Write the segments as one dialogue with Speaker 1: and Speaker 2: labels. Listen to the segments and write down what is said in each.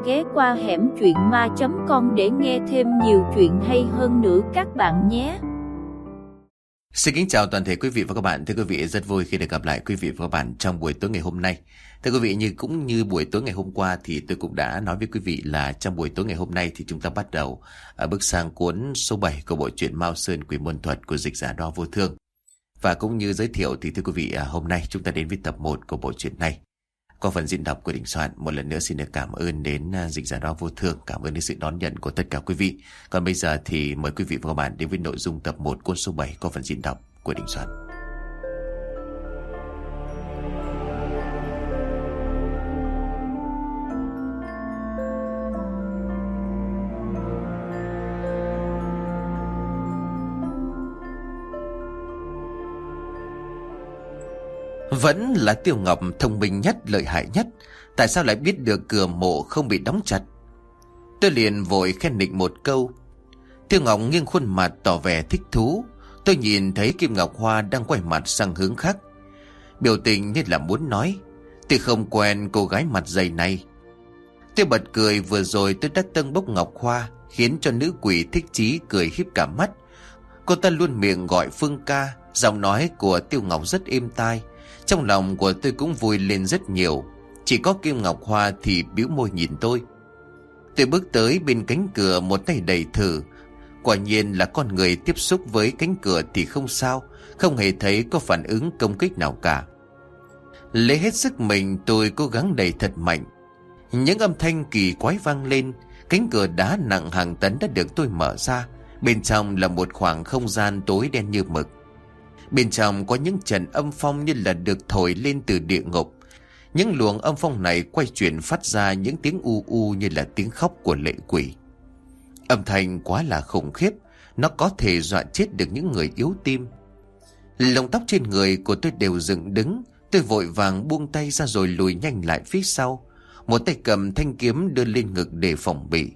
Speaker 1: ghé qua hẻm truyện ma.com để nghe thêm nhiều chuyện hay hơn nữa các bạn nhé.
Speaker 2: Xin kính chào toàn thể quý vị và các bạn. Thưa quý vị, rất vui khi được gặp lại quý vị và các bạn trong buổi tối ngày hôm nay. Thưa quý vị, cũng như buổi tối ngày hôm qua thì tôi cũng đã nói với quý vị là trong buổi tối ngày hôm nay thì chúng ta bắt đầu bước sang cuốn số 7 của bộ truyện Mao Sơn Quỷ Môn Thuật của dịch giả Đo Vô Thương. Và cũng như giới thiệu thì thưa quý vị, hôm nay chúng ta đến với tập 1 của bộ truyện này. Qua phần diễn đọc của Đình Soạn, một lần nữa xin được cảm ơn đến dịch giả Đo Vô Thương, cảm ơn đến sự đón nhận của tất cả quý vị. Còn bây giờ thì mời quý vị và các bạn đến với nội dung tập 1 cuốn số 7 qua phần diễn đọc của Đình Soạn. Vẫn là Tiêu Ngọc thông minh nhất, lợi hại nhất. Tại sao lại biết được cửa mộ không bị đóng chặt? Tôi liền vội khen nịnh một câu. Tiêu Ngọc nghiêng khuôn mặt tỏ vẻ thích thú. Tôi nhìn thấy Kim Ngọc Hoa đang quay mặt sang hướng khác, biểu tình như là muốn nói: tôi không quen cô gái mặt dày này. Tôi bật cười, vừa rồi tôi đã tâng bốc Ngọc Hoa, khiến cho nữ quỷ thích chí cười híp cả mắt. Cô ta luôn miệng gọi Phương ca. Giọng nói của Tiêu Ngọc rất êm tai. Trong lòng của tôi cũng vui lên rất nhiều. Chỉ có Kim Ngọc Hoa thì bĩu môi nhìn tôi. Tôi bước tới bên cánh cửa, một tay đẩy thử. Quả nhiên là con người tiếp xúc với cánh cửa thì không sao, không hề thấy có phản ứng công kích nào cả. Lấy hết sức mình, tôi cố gắng đẩy thật mạnh. Những âm thanh kỳ quái vang lên. Cánh cửa đá nặng hàng tấn đã được tôi mở ra. Bên trong là một khoảng không gian tối đen như mực. Bên trong có những trận âm phong như là được thổi lên từ địa ngục. Những luồng âm phong này quay chuyển phát ra những tiếng u u như là tiếng khóc của lệ quỷ. Âm thanh quá là khủng khiếp, nó có thể dọa chết được những người yếu tim. Lông tóc trên người của tôi đều dựng đứng. Tôi vội vàng buông tay ra rồi lùi nhanh lại phía sau, một tay cầm thanh kiếm đưa lên ngực để phòng bị.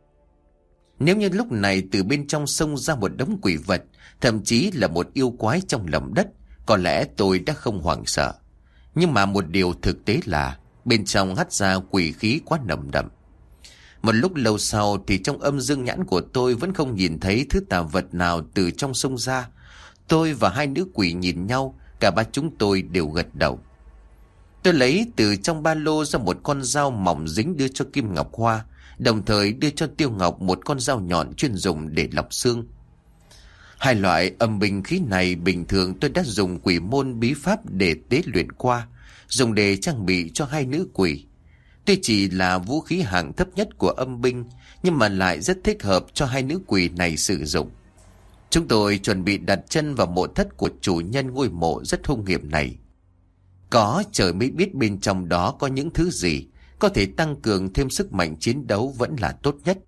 Speaker 2: Nếu như lúc này từ bên trong xông ra một đống quỷ vật, thậm chí là một yêu quái trong lòng đất, có lẽ tôi đã không hoảng sợ. Nhưng mà một điều thực tế là bên trong hắt ra quỷ khí quá nồng đậm. Một lúc lâu sau thì trong âm dương nhãn của tôi vẫn không nhìn thấy thứ tà vật nào từ trong xông ra. Tôi và hai nữ quỷ nhìn nhau, cả ba chúng tôi đều gật đầu. Tôi lấy từ trong ba lô ra một con dao mỏng dính đưa cho Kim Ngọc Hoa, đồng thời đưa cho Tiêu Ngọc một con dao nhọn chuyên dùng để lọc xương. Hai loại âm binh khí này bình thường tôi đã dùng quỷ môn bí pháp để tế luyện qua, dùng để trang bị cho hai nữ quỷ. Tuy chỉ là vũ khí hạng thấp nhất của âm binh, nhưng mà lại rất thích hợp cho hai nữ quỷ này sử dụng. Chúng tôi chuẩn bị đặt chân vào mộ thất của chủ nhân ngôi mộ rất hung hiểm này. Có trời mới biết bên trong đó có những thứ gì có thể tăng cường thêm sức mạnh chiến đấu vẫn là tốt nhất.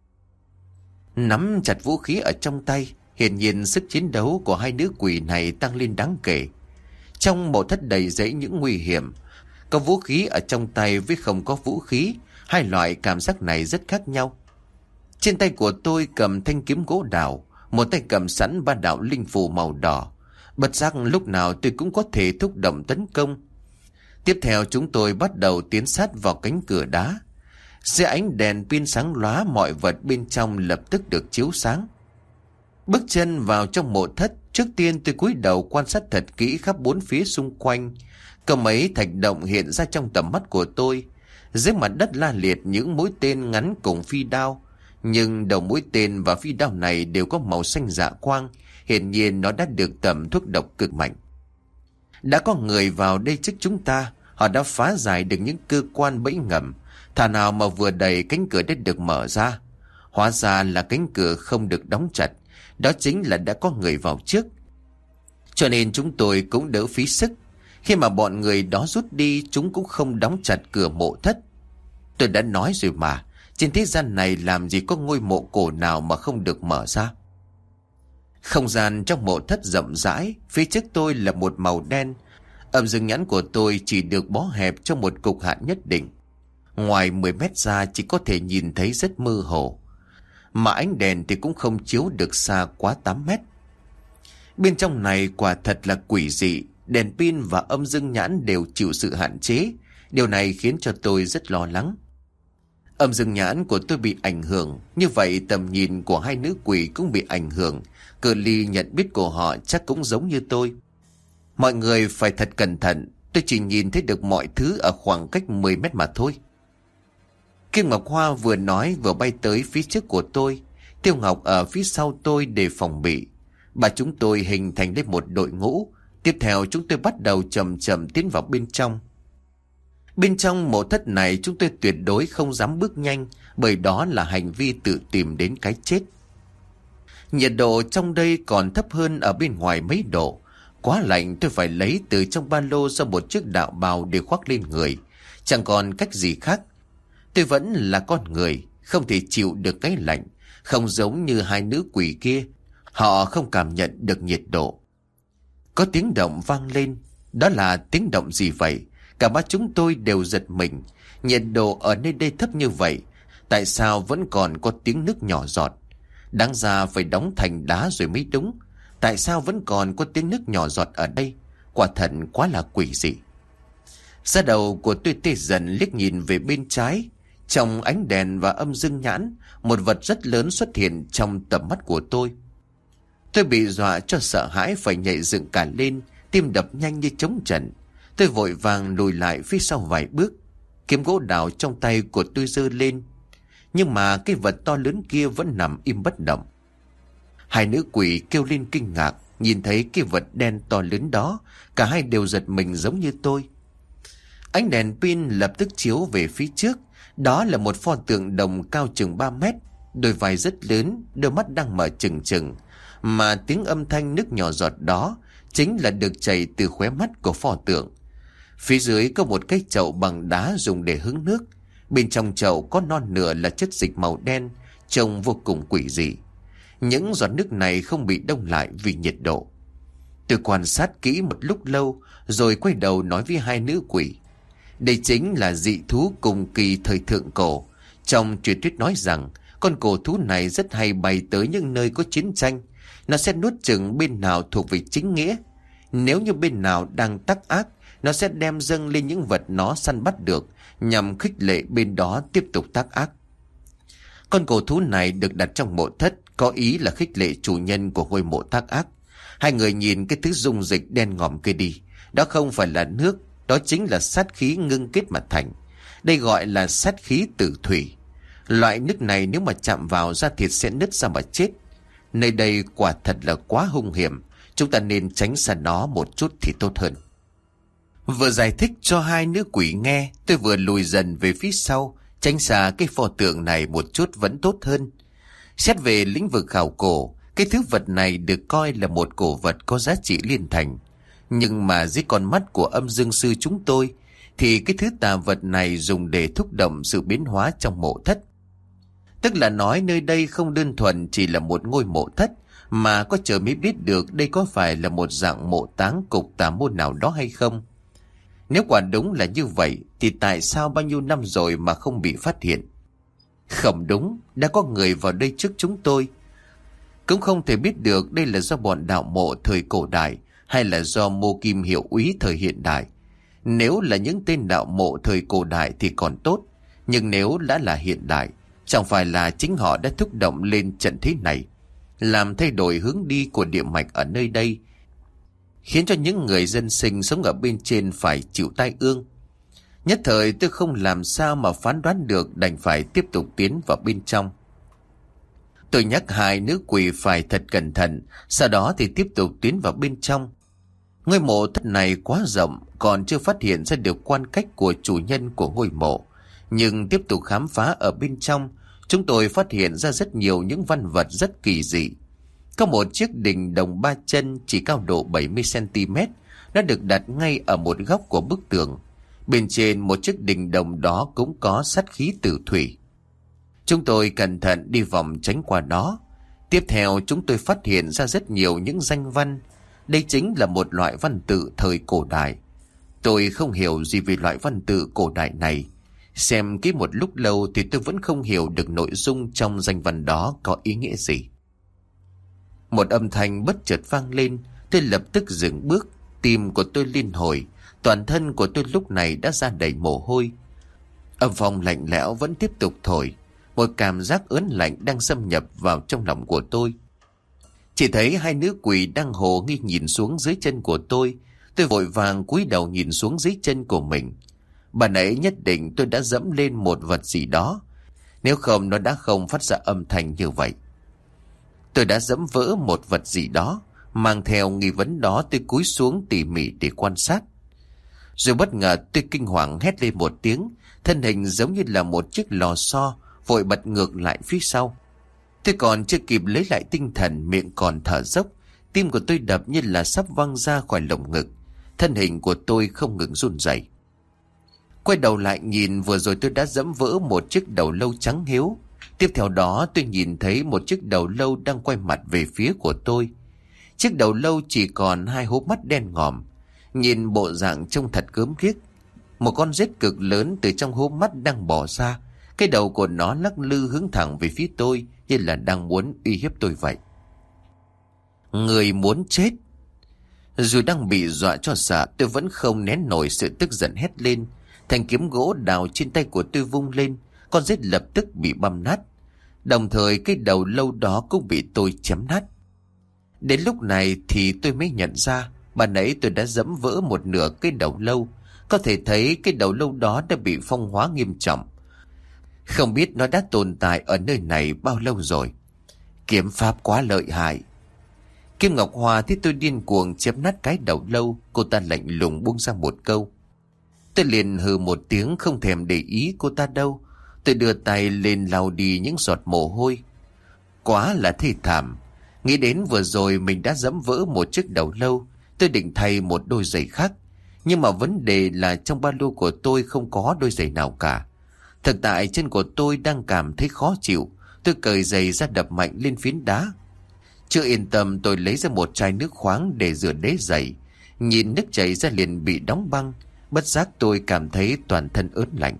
Speaker 2: Nắm chặt vũ khí ở trong tay, hiển nhiên sức chiến đấu của hai nữ quỷ này tăng lên đáng kể. Trong mộ thất đầy rẫy những nguy hiểm, có vũ khí ở trong tay với không có vũ khí, hai loại cảm giác này rất khác nhau. Trên tay của tôi cầm thanh kiếm gỗ đào, một tay cầm sẵn ba đạo linh phù màu đỏ. Bất giác lúc nào tôi cũng có thể thúc động tấn công. Tiếp theo chúng tôi bắt đầu tiến sát vào cánh cửa đá. Dưới ánh đèn pin sáng lóa, mọi vật bên trong lập tức được chiếu sáng. Bước chân vào trong mộ thất, trước tiên tôi cúi đầu quan sát thật kỹ khắp bốn phía xung quanh. Có mấy thạch động hiện ra trong tầm mắt của tôi. Dưới mặt đất la liệt những mũi tên ngắn cùng phi đao. Nhưng đầu mũi tên và phi đao này đều có màu xanh dạ quang. Hiển nhiên nó đã được tẩm thuốc độc cực mạnh. Đã có người vào đây trước chúng ta. Họ đã phá giải được những cơ quan bẫy ngầm. Thà nào mà vừa đầy cánh cửa đã được mở ra. Hóa ra là cánh cửa không được đóng chặt. Đó chính là đã có người vào trước. Cho nên chúng tôi cũng đỡ phí sức. Khi mà bọn người đó rút đi, chúng cũng không đóng chặt cửa mộ thất. Tôi đã nói rồi mà, trên thế gian này làm gì có ngôi mộ cổ nào mà không được mở ra. Không gian trong mộ thất rộng rãi, phía trước tôi là một màu đen. Âm dương nhãn của tôi chỉ được bó hẹp trong một cục hạn nhất định. Ngoài 10 mét ra chỉ có thể nhìn thấy rất mơ hồ. Mà ánh đèn thì cũng không chiếu được xa quá 8 mét. Bên trong này quả thật là quỷ dị. Đèn pin và âm dương nhãn đều chịu sự hạn chế. Điều này khiến cho tôi rất lo lắng. Âm dương nhãn của tôi bị ảnh hưởng, như vậy tầm nhìn của hai nữ quỷ cũng bị ảnh hưởng. Cự ly nhận biết của họ chắc cũng giống như tôi. Mọi người phải thật cẩn thận, tôi chỉ nhìn thấy được mọi thứ ở khoảng cách 10 mét mà thôi. Kim Ngọc Hoa vừa nói vừa bay tới phía trước của tôi. Tiêu Ngọc ở phía sau tôi để phòng bị. Bà chúng tôi hình thành lên một đội ngũ. Tiếp theo chúng tôi bắt đầu chậm chậm tiến vào bên trong. Bên trong mộ thất này chúng tôi tuyệt đối không dám bước nhanh, bởi đó là hành vi tự tìm đến cái chết. Nhiệt độ trong đây còn thấp hơn ở bên ngoài mấy độ. Quá lạnh, tôi phải lấy từ trong ba lô ra một chiếc đạo bào để khoác lên người. Chẳng còn cách gì khác. Tôi vẫn là con người, không thể chịu được cái lạnh. Không giống như hai nữ quỷ kia, họ không cảm nhận được nhiệt độ. Có tiếng động vang lên. Đó là tiếng động gì vậy? Cả ba chúng tôi đều giật mình. Nhiệt độ ở nơi đây thấp như vậy, tại sao vẫn còn có tiếng nước nhỏ giọt? Đáng ra phải đóng thành đá rồi mới đúng. Tại sao vẫn còn có tiếng nước nhỏ giọt ở đây? Quả thật quá là quỷ dị. Da đầu của tôi tê dần, liếc nhìn về bên trái. Trong ánh đèn và âm dương nhãn, một vật rất lớn xuất hiện trong tầm mắt của tôi. Tôi bị dọa cho sợ hãi, phải nhảy dựng cả lên, tim đập nhanh như trống trận. Tôi vội vàng lùi lại phía sau vài bước. Kiếm gỗ đào trong tay của tôi giơ lên, nhưng mà cái vật to lớn kia vẫn nằm im bất động. Hai nữ quỷ kêu lên kinh ngạc, nhìn thấy cái vật đen to lớn đó, cả hai đều giật mình giống như tôi. Ánh đèn pin lập tức chiếu về phía trước. Đó là một pho tượng đồng cao chừng 3 mét, đôi vai rất lớn, đôi mắt đang mở trừng trừng, mà tiếng âm thanh nước nhỏ giọt đó chính là được chảy từ khóe mắt của pho tượng. Phía dưới có một cái chậu bằng đá dùng để hứng nước. Bên trong chậu có non nửa là chất dịch màu đen, trông vô cùng quỷ dị. Những giọt nước này không bị đông lại vì nhiệt độ. Tôi quan sát kỹ một lúc lâu, rồi quay đầu nói với hai nữ quỷ. Đây chính là dị thú cùng kỳ thời thượng cổ. Trong truyền thuyết nói rằng, con cổ thú này rất hay bay tới những nơi có chiến tranh. Nó sẽ nuốt chửng bên nào thuộc về chính nghĩa. Nếu như bên nào đang tác ác, nó sẽ đem dâng lên những vật nó săn bắt được, nhằm khích lệ bên đó tiếp tục tác ác. Con cổ thú này được đặt trong mộ thất, có ý là khích lệ chủ nhân của ngôi mộ tác ác. Hai người nhìn cái thứ dung dịch đen ngòm kia đi. Đó không phải là nước, đó chính là sát khí ngưng kết mà thành. Đây gọi là sát khí tử thủy. Loại nước này nếu mà chạm vào da thịt sẽ nứt ra mà chết. Nơi đây quả thật là quá hung hiểm. Chúng ta nên tránh xa nó một chút thì tốt hơn. Vừa giải thích cho hai nữ quỷ nghe, tôi vừa lùi dần về phía sau, tránh xa cái pho tượng này một chút vẫn tốt hơn. Xét về lĩnh vực khảo cổ, cái thứ vật này được coi là một cổ vật có giá trị liên thành. Nhưng mà dưới con mắt của âm dương sư chúng tôi, thì cái thứ tà vật này dùng để thúc động sự biến hóa trong mộ thất. Tức là nói nơi đây không đơn thuần chỉ là một ngôi mộ thất, mà có chờ mới biết được đây có phải là một dạng mộ táng cục tà môn nào đó hay không. Nếu quả đúng là như vậy, thì tại sao bao nhiêu năm rồi mà không bị phát hiện? Không đúng, đã có người vào đây trước chúng tôi. Cũng không thể biết được đây là do bọn đạo mộ thời cổ đại, hay là do mô kim hiệu úy thời hiện đại. Nếu là những tên đạo mộ thời cổ đại thì còn tốt, nhưng nếu đã là hiện đại, chẳng phải là chính họ đã thúc động lên trận thế này, làm thay đổi hướng đi của địa mạch ở nơi đây, khiến cho những người dân sinh sống ở bên trên phải chịu tai ương. Nhất thời tôi không làm sao mà phán đoán được, đành phải tiếp tục tiến vào bên trong. Tôi nhắc hai nữ quỷ phải thật cẩn thận, sau đó thì tiếp tục tiến vào bên trong. Ngôi mộ thất này quá rộng, còn chưa phát hiện ra được quan cách của chủ nhân của ngôi mộ. Nhưng tiếp tục khám phá ở bên trong, chúng tôi phát hiện ra rất nhiều những văn vật rất kỳ dị. Có một chiếc đình đồng 3 chân chỉ cao độ 70 cm, nó được đặt ngay ở một góc của bức tường. Bên trên một chiếc đình đồng đó cũng có sát khí tử thủy. Chúng tôi cẩn thận đi vòng tránh qua đó. Tiếp theo chúng tôi phát hiện ra rất nhiều những danh văn. Đây chính là một loại văn tự thời cổ đại. Tôi không hiểu gì về loại văn tự cổ đại này. Xem kỹ một lúc lâu thì tôi vẫn không hiểu được nội dung trong danh văn đó có ý nghĩa gì. Một âm thanh bất chợt vang lên, tôi lập tức dừng bước, tim của tôi liên hồi, toàn thân của tôi lúc này đã ra đầy mồ hôi. Âm phong lạnh lẽo vẫn tiếp tục thổi. Một cảm giác ớn lạnh đang xâm nhập vào trong lòng của tôi. Chỉ thấy hai nữ quỷ đang hồ nghi nhìn xuống dưới chân của tôi. Tôi vội vàng cúi đầu nhìn xuống dưới chân của mình. Bà nãy nhất định tôi đã dẫm lên một vật gì đó. Nếu không nó đã không phát ra âm thanh như vậy. Tôi đã dẫm vỡ một vật gì đó. Mang theo nghi vấn đó, tôi cúi xuống tỉ mỉ để quan sát. Rồi bất ngờ tôi kinh hoàng hét lên một tiếng. Thân hình giống như là một chiếc lò xo vội bật ngược lại phía sau. Tôi còn chưa kịp lấy lại tinh thần, miệng còn thở dốc. Tim của tôi đập như là sắp văng ra khỏi lồng ngực. Thân hình của tôi không ngừng run rẩy. Quay đầu lại nhìn, vừa rồi tôi đã dẫm vỡ một chiếc đầu lâu trắng hiếu. Tiếp theo đó tôi nhìn thấy một chiếc đầu lâu đang quay mặt về phía của tôi. Chiếc đầu lâu chỉ còn hai hố mắt đen ngòm. Nhìn bộ dạng trông thật gớm ghiếc. Một con rết cực lớn từ trong hố mắt đang bò ra. Cái đầu của nó lắc lư hướng thẳng về phía tôi, như là đang muốn uy hiếp tôi vậy. Người muốn chết. Dù đang bị dọa cho sợ, tôi vẫn không nén nổi sự tức giận hét lên. Thanh kiếm gỗ đào trên tay của tôi vung lên, con rết lập tức bị băm nát. Đồng thời cái đầu lâu đó cũng bị tôi chém nát. Đến lúc này thì tôi mới nhận ra ban nãy tôi đã dẫm vỡ một nửa cái đầu lâu. Có thể thấy cái đầu lâu đó đã bị phong hóa nghiêm trọng. Không biết nó đã tồn tại ở nơi này bao lâu rồi. Kiếm pháp quá lợi hại. Kim Ngọc Hoa thấy tôi điên cuồng chém nát cái đầu lâu, cô ta lạnh lùng buông ra một câu. Tôi liền hừ một tiếng, không thèm để ý cô ta đâu. Tôi đưa tay lên lau đi những giọt mồ hôi. Quá là thê thảm. Nghĩ đến vừa rồi mình đã dẫm vỡ một chiếc đầu lâu. Tôi định thay một đôi giày khác. Nhưng mà vấn đề là trong ba lô của tôi không có đôi giày nào cả. Thực tại chân của tôi đang cảm thấy khó chịu. Tôi cởi giày ra đập mạnh lên phiến đá. Chưa yên tâm, tôi lấy ra một chai nước khoáng để rửa đế giày. Nhìn nước chảy ra liền bị đóng băng. Bất giác tôi cảm thấy toàn thân ớn lạnh.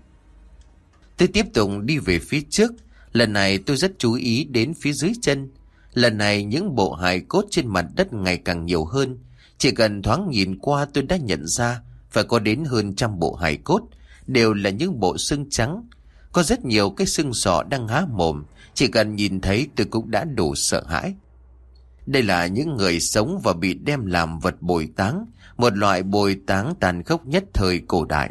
Speaker 2: Tôi tiếp tục đi về phía trước. Lần này tôi rất chú ý đến phía dưới chân. Lần này những bộ hài cốt trên mặt đất ngày càng nhiều hơn. Chỉ cần thoáng nhìn qua tôi đã nhận ra phải có đến hơn 100 bộ hài cốt. Đều là những bộ xương trắng. Có rất nhiều cái xương sọ đang há mồm. Chỉ cần nhìn thấy tôi cũng đã đủ sợ hãi. Đây là những người sống và bị đem làm vật bồi táng. Một loại bồi táng tàn khốc nhất thời cổ đại.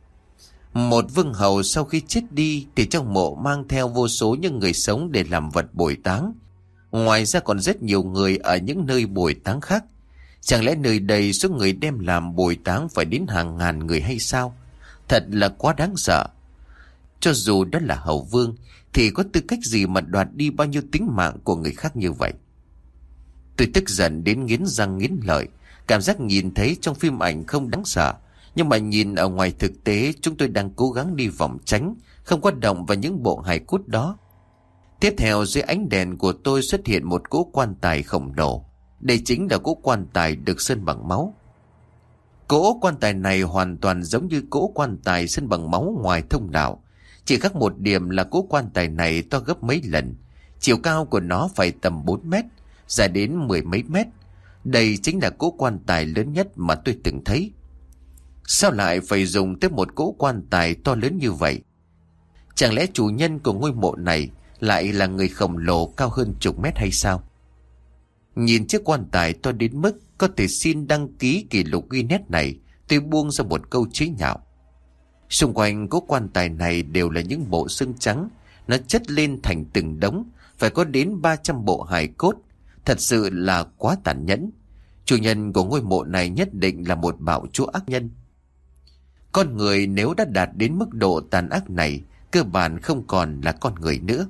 Speaker 2: Một vương hầu sau khi chết đi thì trong mộ mang theo vô số những người sống để làm vật bồi táng. Ngoài ra còn rất nhiều người ở những nơi bồi táng khác. Chẳng lẽ nơi đây số người đem làm bồi táng phải đến hàng ngàn người hay sao? Thật là quá đáng sợ. Cho dù đó là hầu vương thì có tư cách gì mà đoạt đi bao nhiêu tính mạng của người khác như vậy? Tôi tức giận đến nghiến răng nghiến lợi. Cảm giác nhìn thấy trong phim ảnh không đáng sợ, nhưng mà nhìn ở ngoài thực tế chúng tôi đang cố gắng đi vòng tránh, không có động vào những bộ hài cốt đó. Tiếp theo dưới ánh đèn của tôi xuất hiện một cỗ quan tài khổng lồ. Đây chính là cỗ quan tài được sơn bằng máu. Cỗ quan tài này hoàn toàn giống như cỗ quan tài sơn bằng máu ngoài thông đạo. Chỉ khác một điểm là cỗ quan tài này to gấp mấy lần. Chiều cao của nó phải tầm 4 mét, dài đến 10 mấy mét. Đây chính là cỗ quan tài lớn nhất mà tôi từng thấy. Sao lại phải dùng tới một cỗ quan tài to lớn như vậy? Chẳng lẽ chủ nhân của ngôi mộ này lại là người khổng lồ cao hơn chục mét hay sao? Nhìn chiếc quan tài to đến mức có thể xin đăng ký kỷ lục Guinness này, tôi buông ra một câu chế nhạo. Xung quanh cỗ quan tài này đều là những bộ xương trắng, nó chất lên thành từng đống, phải có đến 300 bộ hài cốt. Thật sự là quá tàn nhẫn. Chủ nhân của ngôi mộ này nhất định là một bạo chúa ác nhân. Con người nếu đã đạt đến mức độ tàn ác này, cơ bản không còn là con người nữa.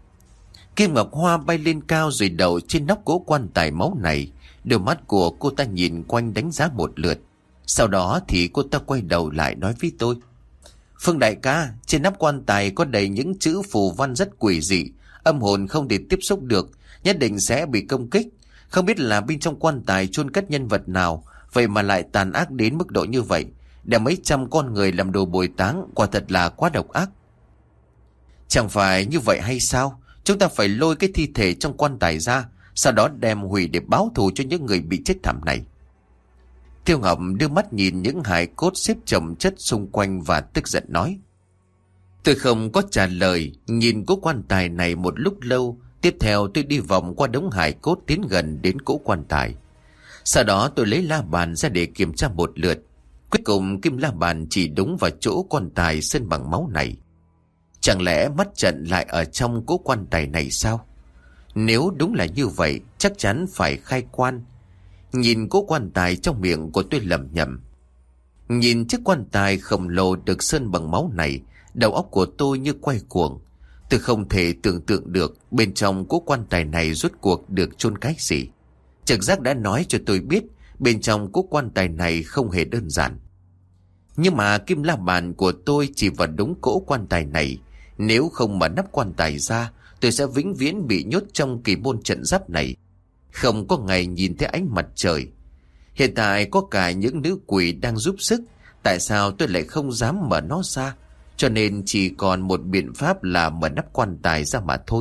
Speaker 2: Kim Ngọc Hoa bay lên cao rồi đậu trên nóc cỗ quan tài máu này. Đôi mắt của cô ta nhìn quanh đánh giá một lượt. Sau đó thì cô ta quay đầu lại nói với tôi: Phương đại ca, trên nắp quan tài có đầy những chữ phù văn rất quỷ dị, âm hồn không thể tiếp xúc được, nhất định sẽ bị công kích. Không biết là bên trong quan tài chôn cất nhân vật nào, vậy mà lại tàn ác đến mức độ như vậy, để mấy trăm con người làm đồ bồi táng, quả thật là quá độc ác. Chẳng phải như vậy hay sao? Chúng ta phải lôi cái thi thể trong quan tài ra, sau đó đem hủy để báo thù cho những người bị chết thảm này. Tiêu Ngọc đưa mắt nhìn những hài cốt xếp chồng chất xung quanh và tức giận nói: Tôi không có trả lời, nhìn cỗ quan tài này một lúc lâu. Tiếp theo tôi đi vòng qua đống hài cốt tiến gần đến cỗ quan tài. Sau đó tôi lấy la bàn ra để kiểm tra một lượt. Cuối cùng kim la bàn chỉ đúng vào chỗ quan tài sơn bằng máu này. Chẳng lẽ mắt trận lại ở trong cỗ quan tài này sao? Nếu đúng là như vậy, chắc chắn phải khai quan. Nhìn cỗ quan tài, trong miệng của tôi lẩm nhẩm. Nhìn chiếc quan tài khổng lồ được sơn bằng máu này, đầu óc của tôi như quay cuồng. Tôi không thể tưởng tượng được bên trong cỗ quan tài này rốt cuộc được chôn cái gì. Trực giác đã nói cho tôi biết bên trong cỗ quan tài này không hề đơn giản. Nhưng mà kim la bàn của tôi chỉ vào đúng cỗ quan tài này. Nếu không mở nắp quan tài ra, tôi sẽ vĩnh viễn bị nhốt trong kỳ môn trận giáp này, không có ngày nhìn thấy ánh mặt trời. Hiện tại có cả những nữ quỷ đang giúp sức, tại sao tôi lại không dám mở nó ra? Cho nên chỉ còn một biện pháp là mở nắp quan tài ra mà thôi.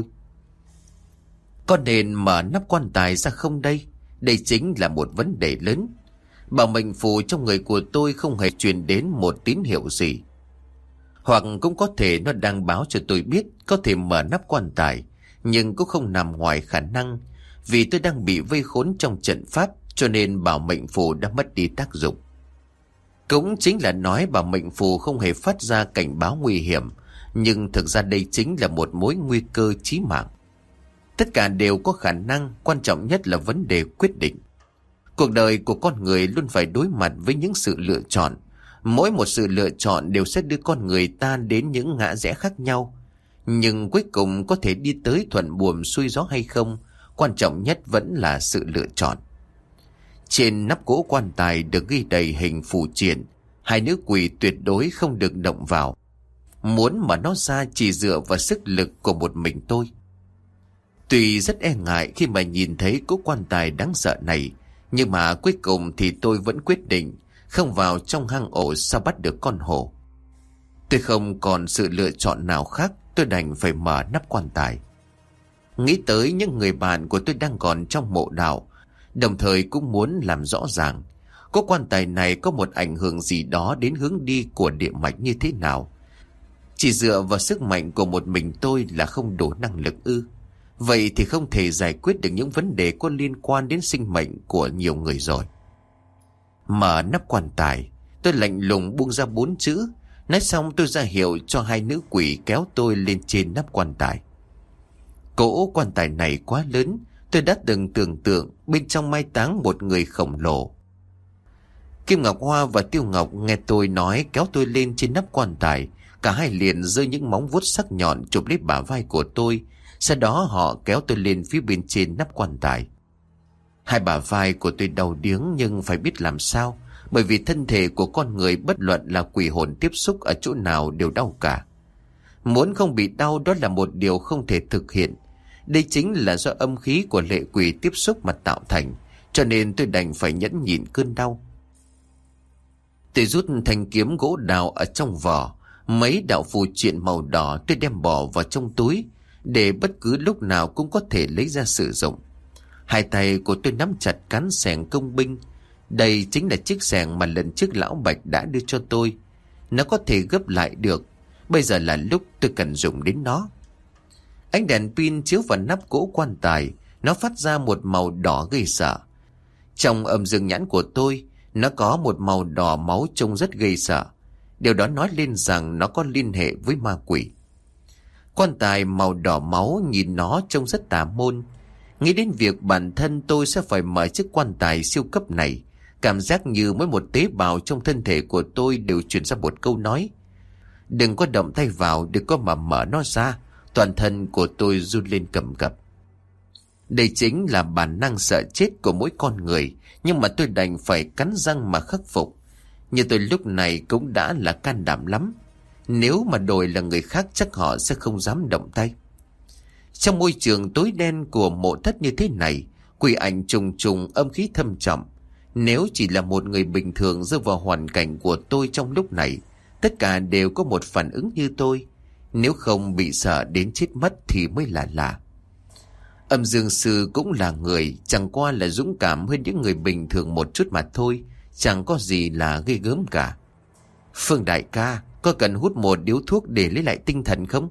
Speaker 2: Có nên mở nắp quan tài ra không đây? Đây chính là một vấn đề lớn. Bảo mệnh phù trong người của tôi không hề truyền đến một tín hiệu gì. Hoặc cũng có thể nó đang báo cho tôi biết có thể mở nắp quan tài, nhưng cũng không nằm ngoài khả năng. Vì tôi đang bị vây khốn trong trận pháp, cho nên bảo mệnh phù đã mất đi tác dụng. Cũng chính là nói bảo mệnh phù không hề phát ra cảnh báo nguy hiểm, nhưng thực ra đây chính là một mối nguy cơ chí mạng. Tất cả đều có khả năng, quan trọng nhất là vấn đề quyết định. Cuộc đời của con người luôn phải đối mặt với những sự lựa chọn. Mỗi một sự lựa chọn đều sẽ đưa con người ta đến những ngã rẽ khác nhau. Nhưng cuối cùng có thể đi tới thuận buồm xuôi gió hay không, quan trọng nhất vẫn là sự lựa chọn. Trên nắp cỗ quan tài được ghi đầy hình phù triện, hai nữ quỷ tuyệt đối không được động vào. Muốn mở nó ra chỉ dựa vào sức lực của một mình tôi. Tuy rất e ngại khi mà nhìn thấy cỗ quan tài đáng sợ này, nhưng mà cuối cùng thì tôi vẫn quyết định không vào trong hang ổ sao bắt được con hổ. Tôi không còn sự lựa chọn nào khác, tôi đành phải mở nắp quan tài. Nghĩ tới những người bạn của tôi đang còn trong mộ đạo, đồng thời cũng muốn làm rõ ràng có quan tài này có một ảnh hưởng gì đó đến hướng đi của địa mạch như thế nào. Chỉ dựa vào sức mạnh của một mình tôi là không đủ năng lực ư? Vậy thì không thể giải quyết được những vấn đề có liên quan đến sinh mệnh của nhiều người rồi. Mở nắp quan tài, tôi lạnh lùng buông ra 4 chữ. Nói xong tôi ra hiệu cho hai nữ quỷ kéo tôi lên trên nắp quan tài. Cỗ quan tài này quá lớn, tôi đã từng tưởng tượng bên trong mai táng một người khổng lồ. Kim Ngọc Hoa và Tiêu Ngọc nghe tôi nói kéo tôi lên trên nắp quan tài. Cả hai liền giơ những móng vuốt sắc nhọn chụp lấy bả vai của tôi. Sau đó họ kéo tôi lên phía bên trên nắp quan tài. Hai bả vai của tôi đau điếng nhưng phải biết làm sao, bởi vì thân thể của con người bất luận là quỷ hồn tiếp xúc ở chỗ nào đều đau cả. Muốn không bị đau đó là một điều không thể thực hiện. Đây chính là do âm khí của lệ quỷ tiếp xúc mà tạo thành, cho nên tôi đành phải nhẫn nhịn cơn đau. Tôi rút thanh kiếm gỗ đào ở trong vỏ, mấy đạo phù triện màu đỏ tôi đem bỏ vào trong túi, để bất cứ lúc nào cũng có thể lấy ra sử dụng. Hai tay của tôi nắm chặt cán xẻng công binh. Đây chính là chiếc xẻng mà lần trước lão Bạch đã đưa cho tôi. Nó có thể gấp lại được. Bây giờ là lúc tôi cần dùng đến nó. Ánh đèn pin chiếu vào nắp cỗ quan tài, nó phát ra một màu đỏ gây sợ. Trong âm dương nhãn của tôi, nó có một màu đỏ máu trông rất gây sợ. Điều đó nói lên rằng nó có liên hệ với ma quỷ. Quan tài màu đỏ máu nhìn nó trông rất tà môn. Nghĩ đến việc bản thân tôi sẽ phải mở chiếc quan tài siêu cấp này, cảm giác như mỗi một tế bào trong thân thể của tôi đều truyền ra một câu nói: đừng có động tay vào, đừng có mà mở nó ra. Toàn thân của tôi run lên cầm cập. Đây chính là bản năng sợ chết của mỗi con người, nhưng mà tôi đành phải cắn răng mà khắc phục. Như tôi lúc này cũng đã là can đảm lắm. Nếu mà đổi là người khác chắc họ sẽ không dám động tay. Trong môi trường tối đen của mộ thất như thế này, quỷ ảnh trùng trùng, âm khí thâm trọng. Nếu chỉ là một người bình thường rơi vào hoàn cảnh của tôi trong lúc này, tất cả đều có một phản ứng như tôi. Nếu không bị sợ đến chết mất thì mới là lạ. Âm dương sư cũng là người, chẳng qua là dũng cảm hơn những người bình thường một chút mà thôi, chẳng có gì là ghê gớm cả. Phương đại ca, Có cần hút một điếu thuốc để lấy lại tinh thần không?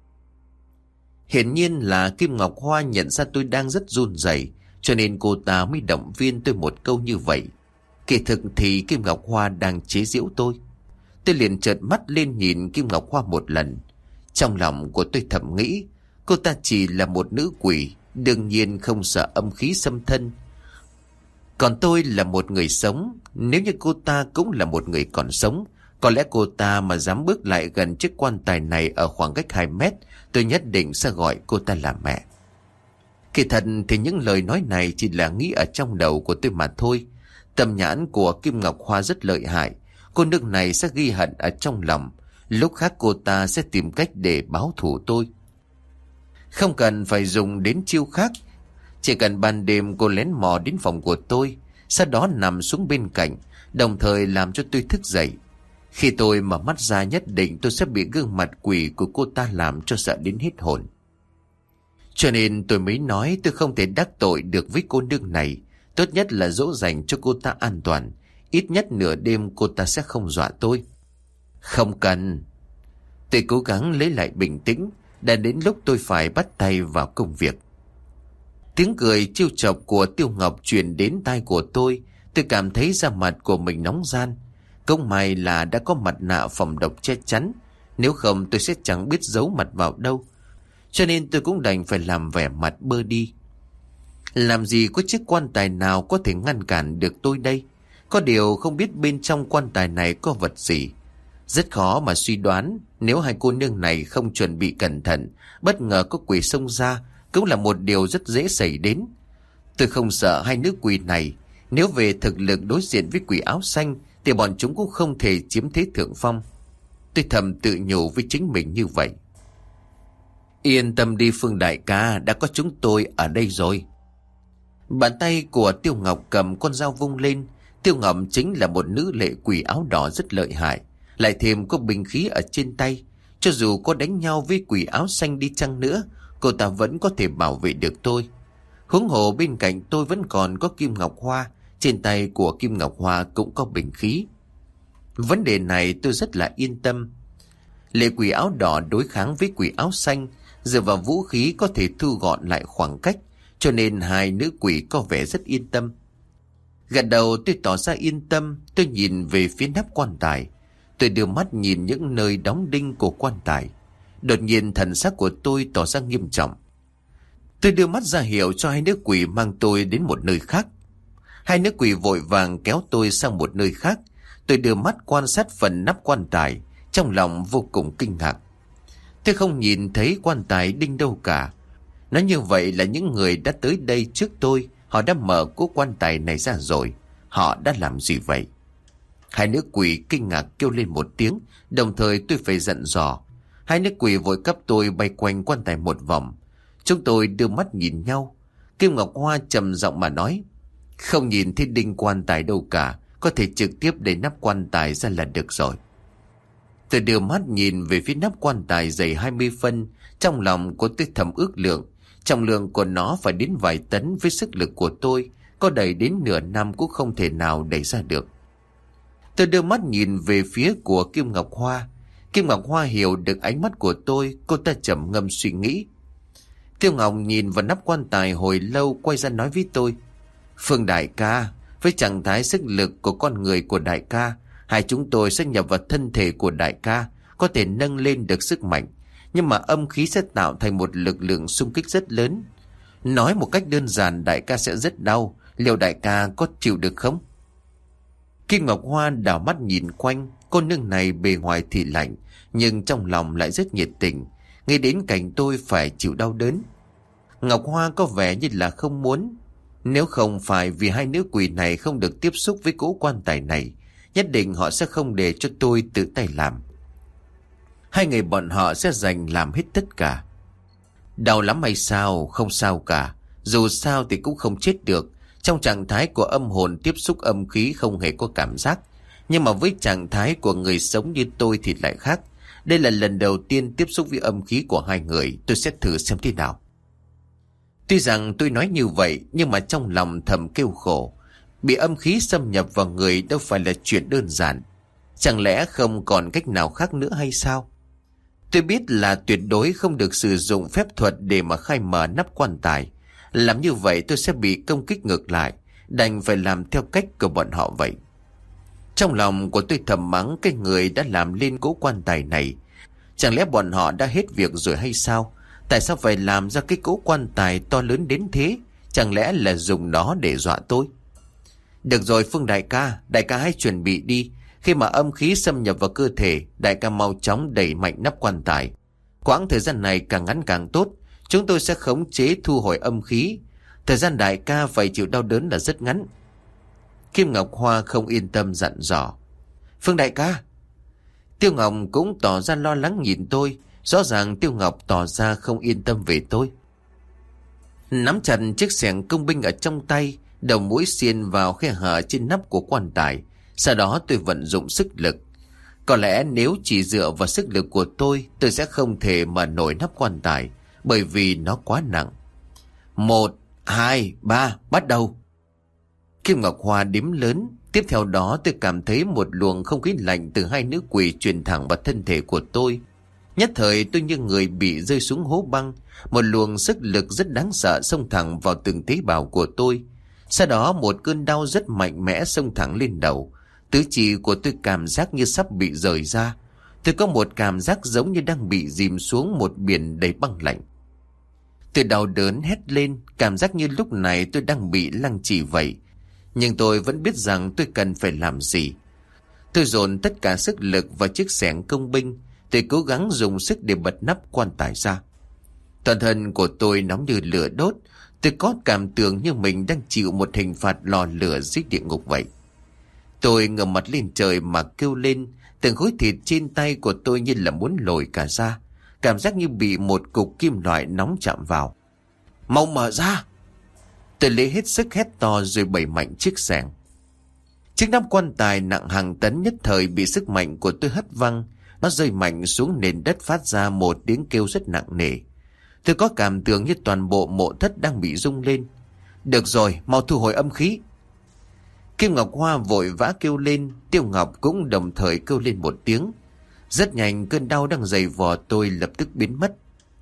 Speaker 2: Hiển nhiên là Kim Ngọc Hoa nhận ra tôi đang rất run rẩy, cho nên cô ta mới động viên tôi một câu như vậy. Kỳ thực thì Kim Ngọc Hoa đang chế giễu tôi. Tôi liền trợn mắt lên nhìn Kim Ngọc Hoa một lần. Trong lòng của tôi thầm nghĩ, cô ta chỉ là một nữ quỷ, đương nhiên không sợ âm khí xâm thân. Còn tôi là một người sống, nếu như cô ta cũng là một người còn sống, có lẽ cô ta mà dám bước lại gần chiếc quan tài này ở khoảng cách 2 mét, tôi nhất định sẽ gọi cô ta là mẹ. Kỳ thật thì những lời nói này chỉ là nghĩ ở trong đầu của tôi mà thôi. Tầm nhãn của Kim Ngọc Hoa rất lợi hại. Cô nương này sẽ ghi hận ở trong lòng. Lúc khác cô ta sẽ tìm cách để báo thù tôi. Không cần phải dùng đến chiêu khác. Chỉ cần ban đêm cô lén mò đến phòng của tôi, sau đó nằm xuống bên cạnh, đồng thời làm cho tôi thức dậy. Khi tôi mở mắt ra, nhất định tôi sẽ bị gương mặt quỷ của cô ta làm cho sợ đến hết hồn. Cho nên tôi mới nói tôi không thể đắc tội được với cô nương này. Tốt nhất là dỗ dành cho cô ta an toàn. Ít nhất nửa đêm cô ta sẽ không dọa tôi. Không cần. Tôi cố gắng lấy lại bình tĩnh. Đã đến lúc tôi phải bắt tay vào công việc. Tiếng cười trêu chọc của Tiêu Ngọc truyền đến tai của tôi. Tôi cảm thấy da mặt của mình nóng ran. Cũng may là đã có mặt nạ phòng độc che chắn. Nếu không tôi sẽ chẳng biết giấu mặt vào đâu. Cho nên tôi cũng đành phải làm vẻ mặt bơ đi. Làm gì có chiếc quan tài nào có thể ngăn cản được tôi đây? Có điều không biết bên trong quan tài này có vật gì. Rất khó mà suy đoán. Nếu hai cô nương này không chuẩn bị cẩn thận, bất ngờ có quỷ xông ra, cũng là một điều rất dễ xảy đến. Tôi không sợ hai nữ quỷ này. Nếu về thực lực đối diện với quỷ áo xanh thì bọn chúng cũng không thể chiếm thế thượng phong. Tôi thầm tự nhủ với chính mình như vậy. Yên tâm đi Phương đại ca, đã có chúng tôi ở đây rồi. Bàn tay của Tiêu Ngọc cầm con dao vung lên. Tiêu Ngọc chính là một nữ lệ quỷ áo đỏ rất lợi hại, lại thêm có binh khí ở trên tay. Cho dù có đánh nhau với quỷ áo xanh đi chăng nữa, cô ta vẫn có thể bảo vệ được tôi. Huống hồ bên cạnh tôi vẫn còn có Kim Ngọc Hoa. Trên tay của Kim Ngọc Hoa cũng có binh khí. Vấn đề này tôi rất là yên tâm. Lệ quỷ áo đỏ đối kháng với quỷ áo xanh, dựa vào vũ khí có thể thu gọn lại khoảng cách, cho nên hai nữ quỷ có vẻ rất yên tâm. Gật đầu tôi tỏ ra yên tâm. Tôi nhìn về phía nắp quan tài. Tôi đưa mắt nhìn những nơi đóng đinh của quan tài. Đột nhiên thần sắc của tôi tỏ ra nghiêm trọng. Tôi đưa mắt ra hiệu cho hai nữ quỷ mang tôi đến một nơi khác. Hai nữ quỷ vội vàng kéo tôi sang một nơi khác. Tôi đưa mắt quan sát phần nắp quan tài, trong lòng vô cùng kinh ngạc. Tôi không nhìn thấy quan tài đinh đâu cả. Nói như vậy là những người đã tới đây trước tôi, họ đã mở cố quan tài này ra rồi. Họ đã làm gì vậy? Hai nữ quỷ kinh ngạc kêu lên một tiếng, đồng thời tôi phải dặn dò. Hai nữ quỷ vội cấp tôi bay quanh quan tài một vòng. Chúng tôi đưa mắt nhìn nhau. Kim Ngọc Hoa trầm giọng mà nói, không nhìn thấy đinh quan tài đâu cả, có thể trực tiếp đẩy nắp quan tài ra là được rồi. Tôi đưa mắt nhìn về phía nắp quan tài dày 20 phân, trong lòng của tôi thầm ước lượng. Trọng lượng của nó phải đến vài tấn, với sức lực của tôi, có đẩy đến nửa năm cũng không thể nào đẩy ra được. Tôi đưa mắt nhìn về phía của Kim Ngọc Hoa. Kim Ngọc Hoa hiểu được ánh mắt của tôi, cô ta trầm ngâm suy nghĩ. Tiêu Ngọc nhìn vào nắp quan tài hồi lâu, quay ra nói với tôi, Phương đại ca, với trạng thái sức lực của con người của đại ca, hai chúng tôi sẽ nhập vào thân thể của đại ca, có thể nâng lên được sức mạnh. Nhưng mà âm khí sẽ tạo thành một lực lượng xung kích rất lớn. Nói một cách đơn giản, đại ca sẽ rất đau. Liệu đại ca có chịu được không? Kim Ngọc Hoa đảo mắt nhìn quanh. Cô nương này bề ngoài thì lạnh, nhưng trong lòng lại rất nhiệt tình, nghĩ đến cảnh tôi phải chịu đau đớn. Ngọc Hoa có vẻ như là không muốn. Nếu không phải vì hai nữ quỷ này không được tiếp xúc với cỗ quan tài này, nhất định họ sẽ không để cho tôi tự tay làm. Hai người bọn họ sẽ dành làm hết tất cả. Đau lắm hay sao? Không sao cả. Dù sao thì cũng không chết được. Trong trạng thái của âm hồn tiếp xúc âm khí không hề có cảm giác. Nhưng mà với trạng thái của người sống như tôi thì lại khác. Đây là lần đầu tiên tiếp xúc với âm khí của hai người. Tôi sẽ thử xem thế nào. Tuy rằng tôi nói như vậy, nhưng mà trong lòng thầm kêu khổ. Bị âm khí xâm nhập vào người đâu phải là chuyện đơn giản. Chẳng lẽ không còn cách nào khác nữa hay sao? Tôi biết là tuyệt đối không được sử dụng phép thuật để mà khai mở nắp quan tài. Làm như vậy tôi sẽ bị công kích ngược lại, đành phải làm theo cách của bọn họ vậy. Trong lòng của tôi thầm mắng cái người đã làm lên cố quan tài này. Chẳng lẽ bọn họ đã hết việc rồi hay sao? Tại sao phải làm ra cái cố quan tài to lớn đến thế? Chẳng lẽ là dùng nó để dọa tôi? Được rồi Phương đại ca hãy chuẩn bị đi. Khi mà âm khí xâm nhập vào cơ thể, đại ca mau chóng đẩy mạnh nắp quan tài. Quãng thời gian này càng ngắn càng tốt, chúng tôi sẽ khống chế thu hồi âm khí. Thời gian đại ca phải chịu đau đớn là rất ngắn. Kim Ngọc Hoa không yên tâm dặn dò. Phương đại ca. Tiêu Ngọc cũng tỏ ra lo lắng nhìn tôi. Rõ ràng Tiêu Ngọc tỏ ra không yên tâm về tôi. Nắm chặt chiếc xẻng công binh ở trong tay, đầu mũi xiên vào khe hở trên nắp của quan tài. Sau đó tôi vận dụng sức lực. Có lẽ nếu chỉ dựa vào sức lực của tôi sẽ không thể mở nổi nắp quan tài, bởi vì nó quá nặng. 1, 2, 3, bắt đầu. Kim Ngọc Hoa đếm lớn. Tiếp theo đó tôi cảm thấy một luồng không khí lạnh từ hai nữ quỷ truyền thẳng vào thân thể của tôi. Nhất thời tôi như người bị rơi xuống hố băng. Một luồng sức lực rất đáng sợ xông thẳng vào từng tế bào của tôi. Sau đó một cơn đau rất mạnh mẽ xông thẳng lên đầu. Tứ chi của tôi cảm giác như sắp bị rời ra. Tôi có một cảm giác giống như đang bị dìm xuống một biển đầy băng lạnh. Tôi đau đớn hét lên, cảm giác như lúc này tôi đang bị lăng trì vậy. Nhưng tôi vẫn biết rằng tôi cần phải làm gì. Tôi dồn tất cả sức lực vào chiếc xẻng công binh. Tôi cố gắng dùng sức để bật nắp quan tài ra. Toàn thân của tôi nóng như lửa đốt. Tôi có cảm tưởng như mình đang chịu một hình phạt lò lửa dưới địa ngục vậy. Tôi ngẩng mặt lên trời mà kêu lên. Từng khối thịt trên tay của tôi như là muốn lồi cả ra. Cảm giác như bị một cục kim loại nóng chạm vào. Mau mở ra! Tôi lấy hết sức hét to rồi bẩy mạnh chiếc xẻng. Chiếc nắp quan tài nặng hàng tấn nhất thời bị sức mạnh của tôi hất văng. Nó rơi mạnh xuống nền đất phát ra một tiếng kêu rất nặng nề. Tôi có cảm tưởng như toàn bộ mộ thất đang bị rung lên. Được rồi, mau thu hồi âm khí. Kim Ngọc Hoa vội vã kêu lên. Tiêu Ngọc cũng đồng thời kêu lên một tiếng. Rất nhanh cơn đau đang dày vò tôi lập tức biến mất.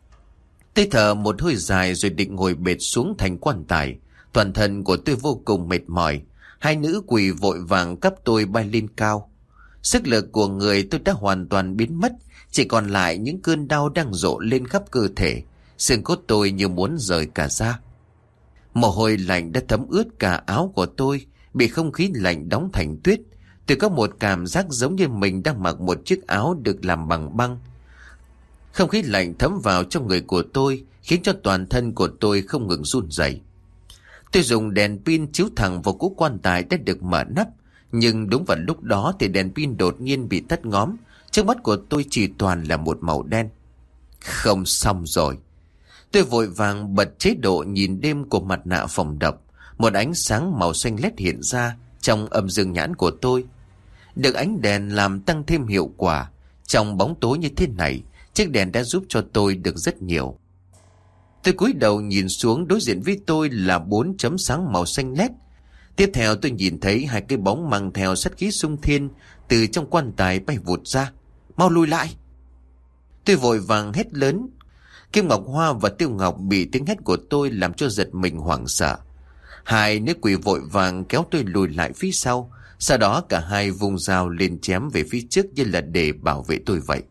Speaker 2: Tôi thở một hơi dài rồi định ngồi bệt xuống thành quan tài. Toàn thân của tôi vô cùng mệt mỏi. Hai nữ quỷ vội vàng cấp tôi bay lên cao. Sức lực của người tôi đã hoàn toàn biến mất. Chỉ còn lại những cơn đau đang rộ lên khắp cơ thể. Xương cốt tôi như muốn rời cả ra. Mồ hôi lạnh đã thấm ướt cả áo của tôi. Bị không khí lạnh đóng thành tuyết. Tôi có một cảm giác giống như mình đang mặc một chiếc áo được làm bằng băng. Không khí lạnh thấm vào trong người của tôi, khiến cho toàn thân của tôi không ngừng run rẩy. Tôi dùng đèn pin chiếu thẳng vào cố quan tài đã được mở nắp. Nhưng đúng vào lúc đó thì đèn pin đột nhiên bị tắt ngóm. Trước mắt của tôi chỉ toàn là một màu đen. Không xong rồi. Tôi vội vàng bật chế độ nhìn đêm của mặt nạ phòng độc. Một ánh sáng màu xanh lét hiện ra trong âm dương nhãn của tôi. Được ánh đèn làm tăng thêm hiệu quả. Trong bóng tối như thế này, chiếc đèn đã giúp cho tôi được rất nhiều. Tôi cúi đầu nhìn xuống, đối diện với tôi là 4 chấm sáng màu xanh lét. Tiếp theo tôi nhìn thấy hai cái bóng mang theo sát khí xung thiên từ trong quan tài bay vụt ra. Mau lùi lại! Tôi vội vàng hét lớn. Kim Ngọc Hoa và Tiêu Ngọc bị tiếng hét của tôi làm cho giật mình hoảng sợ. Hai nữ quỷ vội vàng kéo tôi lùi lại phía sau. Sau đó cả hai vùng dao lên chém về phía trước như là để bảo vệ tôi vậy.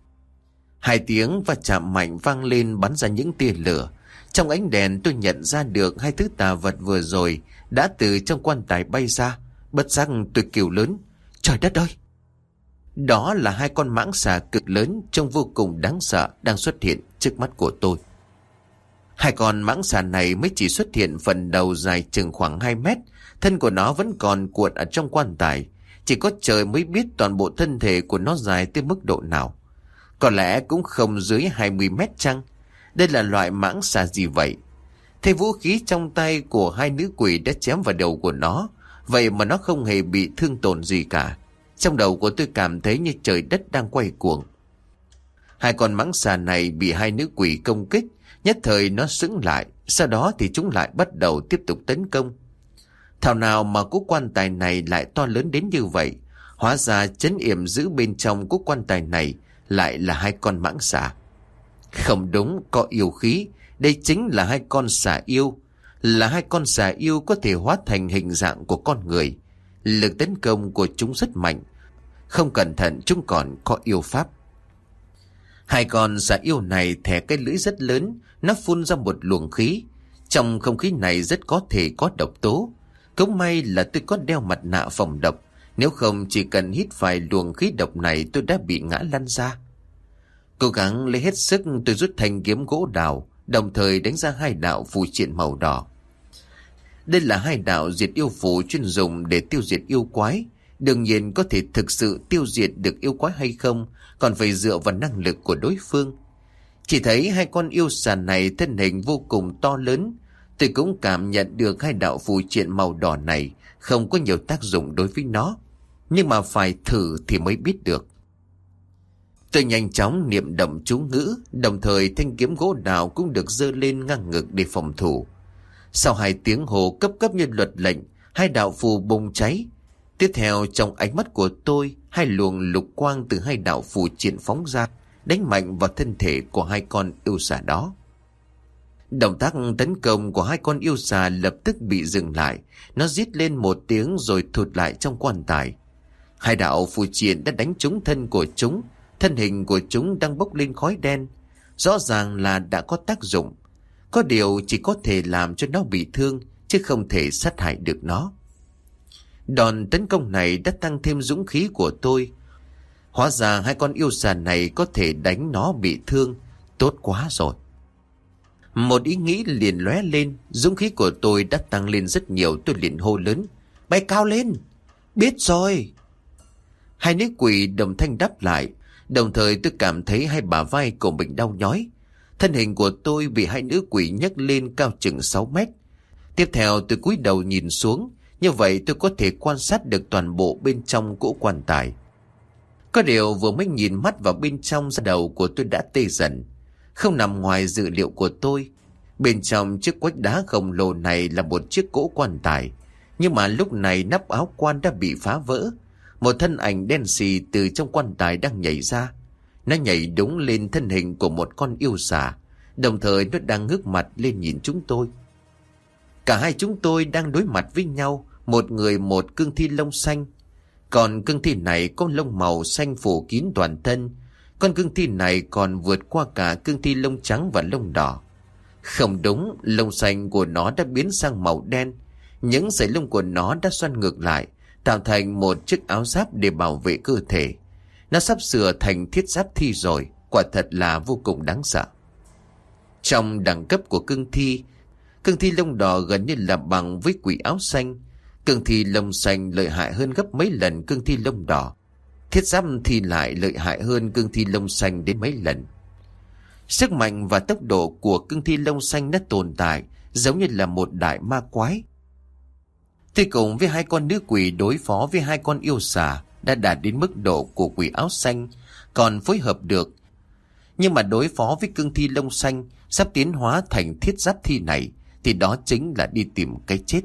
Speaker 2: Hai tiếng va chạm mạnh vang lên bắn ra những tia lửa. Trong ánh đèn tôi nhận ra được hai thứ tà vật vừa rồi đã từ trong quan tài bay ra. Bất giác tôi kêu lớn. Trời đất ơi! Đó là hai con mãng xà cực lớn trông vô cùng đáng sợ đang xuất hiện trước mắt của tôi. Hai con mãng xà này mới chỉ xuất hiện phần đầu dài chừng khoảng 2 mét. Thân của nó vẫn còn cuộn ở trong quan tài. Chỉ có trời mới biết toàn bộ thân thể của nó dài tới mức độ nào. Có lẽ cũng không dưới 20 mét chăng? Đây là loại mãng xà gì vậy? Thấy vũ khí trong tay của hai nữ quỷ đã chém vào đầu của nó. Vậy mà nó không hề bị thương tổn gì cả. Trong đầu của tôi cảm thấy như trời đất đang quay cuồng. Hai con mãng xà này bị hai nữ quỷ công kích. Nhất thời nó sững lại. Sau đó thì chúng lại bắt đầu tiếp tục tấn công. Thảo nào mà cố quan tài này lại to lớn đến như vậy. Hóa ra trấn yểm giữ bên trong của quan tài này lại là hai con mãng xà. Không đúng, có yêu khí. Đây chính là hai con xà yêu. Là hai con xà yêu có thể hóa thành hình dạng của con người. Lực tấn công của chúng rất mạnh. Không cẩn thận chúng còn có yêu pháp. Hai con xà yêu này thè cái lưỡi rất lớn. Nó phun ra một luồng khí. Trong không khí này rất có thể có độc tố. Cũng may là tôi có đeo mặt nạ phòng độc. Nếu không chỉ cần hít phải luồng khí độc này tôi đã bị ngã lăn ra. Cố gắng lấy hết sức, tôi rút thanh kiếm gỗ đào, đồng thời đánh ra hai đạo phù triện màu đỏ. Đây là hai đạo diệt yêu phù chuyên dùng để tiêu diệt yêu quái. Đương nhiên có thể thực sự tiêu diệt được yêu quái hay không còn phải dựa vào năng lực của đối phương. Chỉ thấy hai con yêu xà này thân hình vô cùng to lớn. Tôi cũng cảm nhận được hai đạo phù triện màu đỏ này không có nhiều tác dụng đối với nó. Nhưng mà phải thử thì mới biết được. Tôi nhanh chóng niệm động chú ngữ, đồng thời thanh kiếm gỗ đào cũng được giơ lên ngang ngực để phòng thủ. Sau 2 tiếng hồ cấp như luật lệnh, hai đạo phù bùng cháy. Tiếp theo trong ánh mắt của tôi, hai luồng lục quang từ hai đạo phù triển phóng ra, đánh mạnh vào thân thể của hai con yêu xà đó. Động tác tấn công của hai con yêu xà lập tức bị dừng lại. Nó rít lên một tiếng rồi thụt lại trong quan tài. Hai đạo phù triển đã đánh trúng thân của chúng. Thân hình của chúng đang bốc lên khói đen. Rõ ràng là đã có tác dụng. Có điều chỉ có thể làm cho nó bị thương, chứ không thể sát hại được nó. Đòn tấn công này đã tăng thêm dũng khí của tôi. Hóa ra hai con yêu xà này có thể đánh nó bị thương. Tốt quá rồi. Một ý nghĩ liền lóe lên. Dũng khí của tôi đã tăng lên rất nhiều. Tôi liền hô lớn: bay cao lên! Biết rồi! Hai nữ quỷ đồng thanh đáp lại. Đồng thời tôi cảm thấy hai bả vai của mình đau nhói. Thân hình của tôi bị hai nữ quỷ nhấc lên cao chừng 6 mét. Tiếp theo tôi cúi đầu nhìn xuống. Như vậy tôi có thể quan sát được toàn bộ bên trong cỗ quan tài. Có điều vừa mới nhìn mắt vào bên trong, da đầu của tôi đã tê dần. Không nằm ngoài dự liệu của tôi. Bên trong chiếc quách đá khổng lồ này là một chiếc cỗ quan tài. Nhưng mà lúc này nắp áo quan đã bị phá vỡ. Một thân ảnh đen xì từ trong quan tài đang nhảy ra. Nó nhảy đúng lên thân hình của một con yêu xà. Đồng thời nó đang ngước mặt lên nhìn chúng tôi. Cả hai chúng tôi đang đối mặt với nhau. Một người một cương thi lông xanh. Còn cương thi này có lông màu xanh phủ kín toàn thân. Con cương thi này còn vượt qua cả cương thi lông trắng và lông đỏ. Không đúng, lông xanh của nó đã biến sang màu đen. Những sợi lông của nó đã xoăn ngược lại, tạo thành một chiếc áo giáp để bảo vệ cơ thể. Nó sắp sửa thành thiết giáp thi rồi, quả thật là vô cùng đáng sợ. Trong đẳng cấp của cương thi lông đỏ gần như là bằng với quỷ áo xanh. Cương thi lông xanh lợi hại hơn gấp mấy lần cương thi lông đỏ. Thiết giáp thì lại lợi hại hơn cương thi lông xanh đến mấy lần. Sức mạnh và tốc độ của cương thi lông xanh đã tồn tại giống như là một đại ma quái. Tuy cùng với hai con nữ quỷ đối phó với hai con yêu xà đã đạt đến mức độ của quỷ áo xanh, còn phối hợp được. Nhưng mà đối phó với cương thi lông xanh sắp tiến hóa thành thiết giáp thi này thì đó chính là đi tìm cái chết.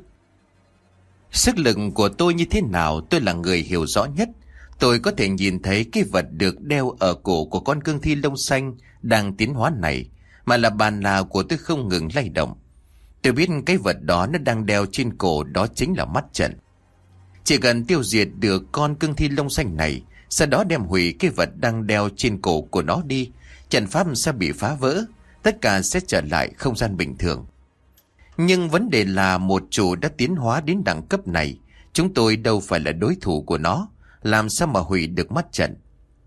Speaker 2: Sức lực của tôi như thế nào tôi là người hiểu rõ nhất. Tôi có thể nhìn thấy cái vật được đeo ở cổ của con cương thi lông xanh đang tiến hóa này, mà là bàn nào của tôi không ngừng lay động. Tôi biết cái vật đó nó đang đeo trên cổ đó chính là mắt trận. Chỉ cần tiêu diệt được con cương thi lông xanh này, sau đó đem hủy cái vật đang đeo trên cổ của nó đi, trận pháp sẽ bị phá vỡ, tất cả sẽ trở lại không gian bình thường. Nhưng vấn đề là một chủ đã tiến hóa đến đẳng cấp này, chúng tôi đâu phải là đối thủ của nó, làm sao mà hủy được mắt trận.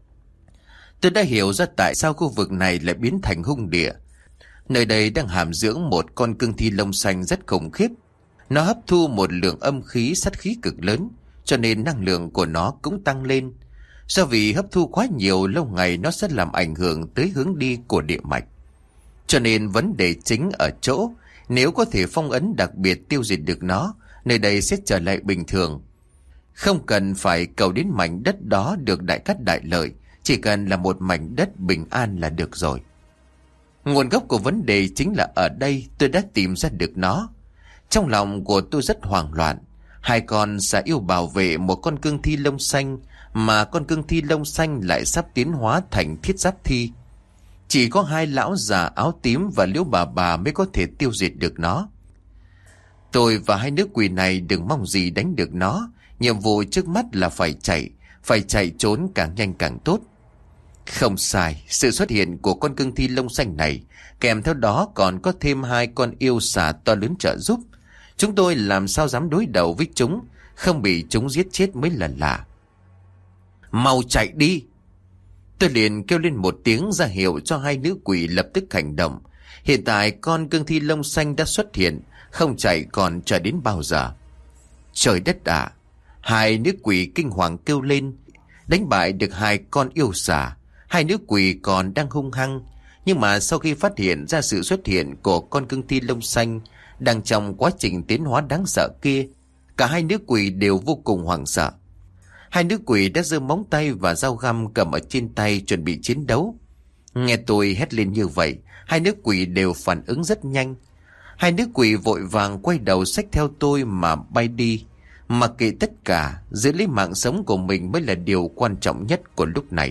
Speaker 2: Tôi đã hiểu ra tại sao khu vực này lại biến thành hung địa. Nơi đây đang hàm dưỡng một con cương thi lông xanh rất khủng khiếp. Nó hấp thu một lượng âm khí sát khí cực lớn, cho nên năng lượng của nó cũng tăng lên. Do vì hấp thu quá nhiều, lâu ngày nó sẽ làm ảnh hưởng tới hướng đi của địa mạch. Cho nên vấn đề chính ở chỗ, nếu có thể phong ấn đặc biệt tiêu diệt được nó, nơi đây sẽ trở lại bình thường. Không cần phải cầu đến mảnh đất đó được đại cát đại lợi, chỉ cần là một mảnh đất bình an là được rồi. Nguồn gốc của vấn đề chính là ở đây tôi đã tìm ra được nó. Trong lòng của tôi rất hoảng loạn. Hai con xà yêu bảo vệ một con cương thi lông xanh mà con cương thi lông xanh lại sắp tiến hóa thành thiết giáp thi. Chỉ có hai lão già áo tím và Liễu bà mới có thể tiêu diệt được nó. Tôi và hai nữ quỷ này đừng mong gì đánh được nó. Nhiệm vụ trước mắt là phải chạy trốn càng nhanh càng tốt. Không sai, sự xuất hiện của con cương thi lông xanh này, kèm theo đó còn có thêm hai con yêu xà to lớn trợ giúp. Chúng tôi làm sao dám đối đầu với chúng, không bị chúng giết chết mới là lạ. Mau chạy đi! Tôi liền kêu lên một tiếng ra hiệu cho hai nữ quỷ lập tức hành động. Hiện tại con cương thi lông xanh đã xuất hiện, không chạy còn chờ đến bao giờ? Trời đất ạ! Hai nữ quỷ kinh hoàng kêu lên. Đánh bại được hai con yêu xà, hai nữ quỷ còn đang hung hăng. Nhưng mà sau khi phát hiện ra sự xuất hiện của con cương thi lông xanh đang trong quá trình tiến hóa đáng sợ kia, cả hai nữ quỷ đều vô cùng hoảng sợ. Hai nữ quỷ đã giơ móng tay và dao găm cầm ở trên tay chuẩn bị chiến đấu. Nghe tôi hét lên như vậy, hai nữ quỷ đều phản ứng rất nhanh. Hai nữ quỷ vội vàng quay đầu xách theo tôi mà bay đi. Mặc kệ tất cả, giữ lấy mạng sống của mình mới là điều quan trọng nhất của lúc này.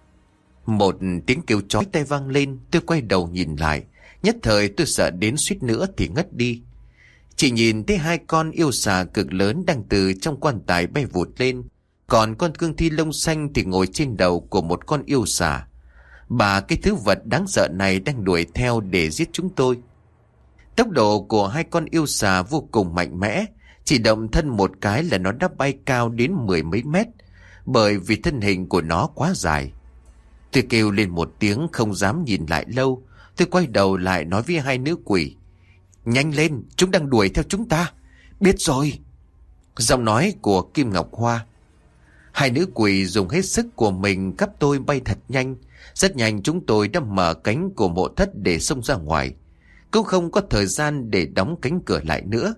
Speaker 2: Một tiếng kêu chói tai vang lên, tôi quay đầu nhìn lại. Nhất thời tôi sợ đến suýt nữa thì ngất đi. Chỉ nhìn thấy hai con yêu xà cực lớn đang từ trong quan tài bay vụt lên. Còn con cương thi lông xanh thì ngồi trên đầu của một con yêu xà. Ba cái thứ vật đáng sợ này đang đuổi theo để giết chúng tôi. Tốc độ của hai con yêu xà vô cùng mạnh mẽ. Chỉ động thân một cái là nó đã bay cao đến 10 mấy mét, bởi vì thân hình của nó quá dài. Tôi kêu lên một tiếng không dám nhìn lại lâu. Tôi quay đầu lại nói với hai nữ quỷ: Nhanh lên, chúng đang đuổi theo chúng ta. Biết rồi. Giọng nói của Kim Ngọc Hoa. Hai nữ quỷ dùng hết sức của mình gắp tôi bay thật nhanh. Rất nhanh chúng tôi đã mở cánh của mộ thất để xông ra ngoài. Cũng không có thời gian để đóng cánh cửa lại nữa.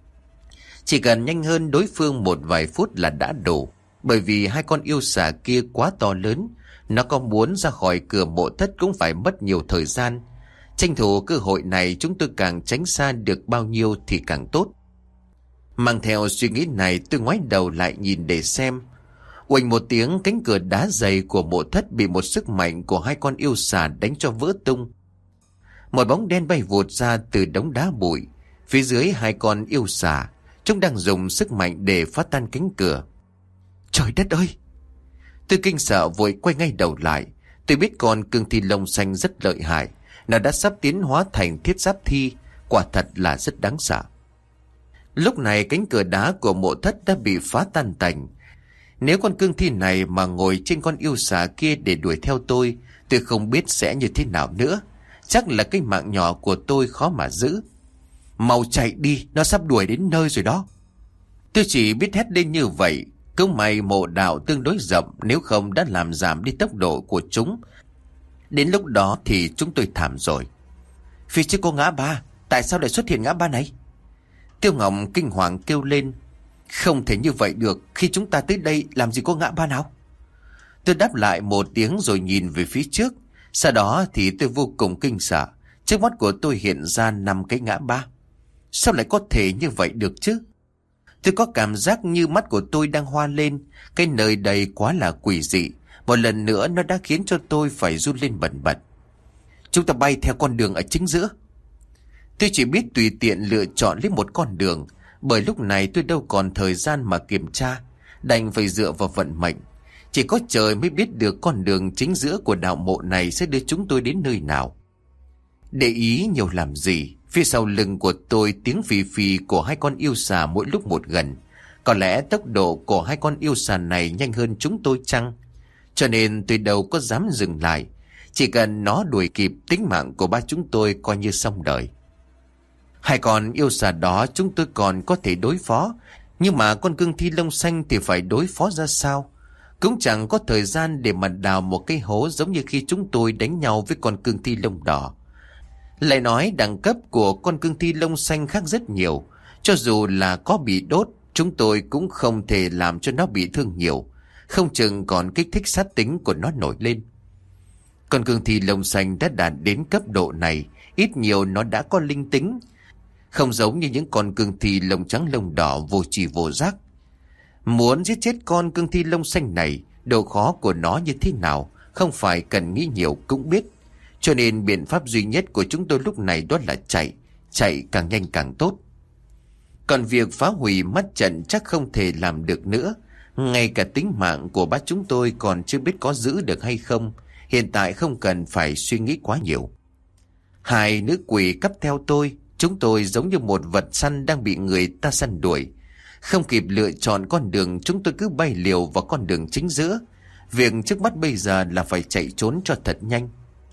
Speaker 2: Chỉ cần nhanh hơn đối phương một vài phút là đã đủ. Bởi vì hai con yêu xà kia quá to lớn. Nó có muốn ra khỏi cửa mộ thất cũng phải mất nhiều thời gian. Tranh thủ cơ hội này chúng tôi càng tránh xa được bao nhiêu thì càng tốt. Mang theo suy nghĩ này tôi ngoái đầu lại nhìn để xem. Uỳnh một tiếng, cánh cửa đá dày của mộ thất bị một sức mạnh của hai con yêu xà đánh cho vỡ tung. Một bóng đen bay vụt ra từ đống đá bụi. Phía dưới hai con yêu xà, chúng đang dùng sức mạnh để phá tan cánh cửa. Trời đất ơi! Tôi kinh sợ vội quay ngay đầu lại. Tôi biết con cương thi lông xanh rất lợi hại. Nó đã sắp tiến hóa thành thiết giáp thi. Quả thật là rất đáng sợ. Lúc này cánh cửa đá của mộ thất đã bị phá tan tành. Nếu con cương thi này mà ngồi trên con yêu xà kia để đuổi theo tôi không biết sẽ như thế nào nữa. Chắc là cái mạng nhỏ của tôi khó mà giữ. Mau chạy đi, nó sắp đuổi đến nơi rồi đó. Tôi chỉ biết hét lên như vậy. Cũng may mộ đạo tương đối rộng, nếu không đã làm giảm đi tốc độ của chúng. Đến lúc đó thì chúng tôi thảm rồi. Phía trước có ngã ba, tại sao lại xuất hiện ngã ba này? Tiêu Ngọc kinh hoàng kêu lên. Không thể như vậy được, khi chúng ta tới đây làm gì có ngã ba nào? Tôi đáp lại một tiếng rồi nhìn về phía trước. Sau đó thì tôi vô cùng kinh sợ. Trước mắt của tôi hiện ra 5 cái ngã ba. Sao lại có thể như vậy được chứ? Tôi có cảm giác như mắt của tôi đang hoa lên. Cái nơi đây quá là quỷ dị. Một lần nữa nó đã khiến cho tôi phải run lên bần bật. Chúng ta bay theo con đường ở chính giữa. Tôi chỉ biết tùy tiện lựa chọn lấy một con đường. Bởi lúc này tôi đâu còn thời gian mà kiểm tra. Đành phải dựa vào vận mệnh. Chỉ có trời mới biết được con đường chính giữa của đạo mộ này sẽ đưa chúng tôi đến nơi nào. Để ý nhiều làm gì? Phía sau lưng của tôi tiếng phì phì của hai con yêu xà mỗi lúc một gần. Có lẽ tốc độ của hai con yêu xà này nhanh hơn chúng tôi chăng? Cho nên tôi đâu có dám dừng lại. Chỉ cần nó đuổi kịp, tính mạng của ba chúng tôi coi như xong đời. Hai con yêu xà đó chúng tôi còn có thể đối phó. Nhưng mà con cương thi lông xanh thì phải đối phó ra sao? Cũng chẳng có thời gian để mà đào một cái hố giống như khi chúng tôi đánh nhau với con cương thi lông đỏ. Lại nói đẳng cấp của con cương thi lông xanh khác rất nhiều. Cho dù là có bị đốt, chúng tôi cũng không thể làm cho nó bị thương nhiều. Không chừng còn kích thích sát tính của nó nổi lên. Con cương thi lông xanh đã đạt đến cấp độ này, ít nhiều nó đã có linh tính. Không giống như những con cương thi lông trắng lông đỏ vô tri vô giác. Muốn giết chết con cương thi lông xanh này, độ khó của nó như thế nào không phải cần nghĩ nhiều cũng biết. Cho nên biện pháp duy nhất của chúng tôi lúc này đó là chạy càng nhanh càng tốt. Còn việc phá hủy mắt trận chắc không thể làm được nữa. Ngay cả tính mạng của bác chúng tôi còn chưa biết có giữ được hay không. Hiện tại không cần phải suy nghĩ quá nhiều. Hai nữ quỷ cắp theo tôi. Chúng tôi giống như một vật săn đang bị người ta săn đuổi. Không kịp lựa chọn con đường, chúng tôi cứ bay liều vào con đường chính giữa. Việc trước mắt bây giờ là phải chạy trốn cho thật nhanh.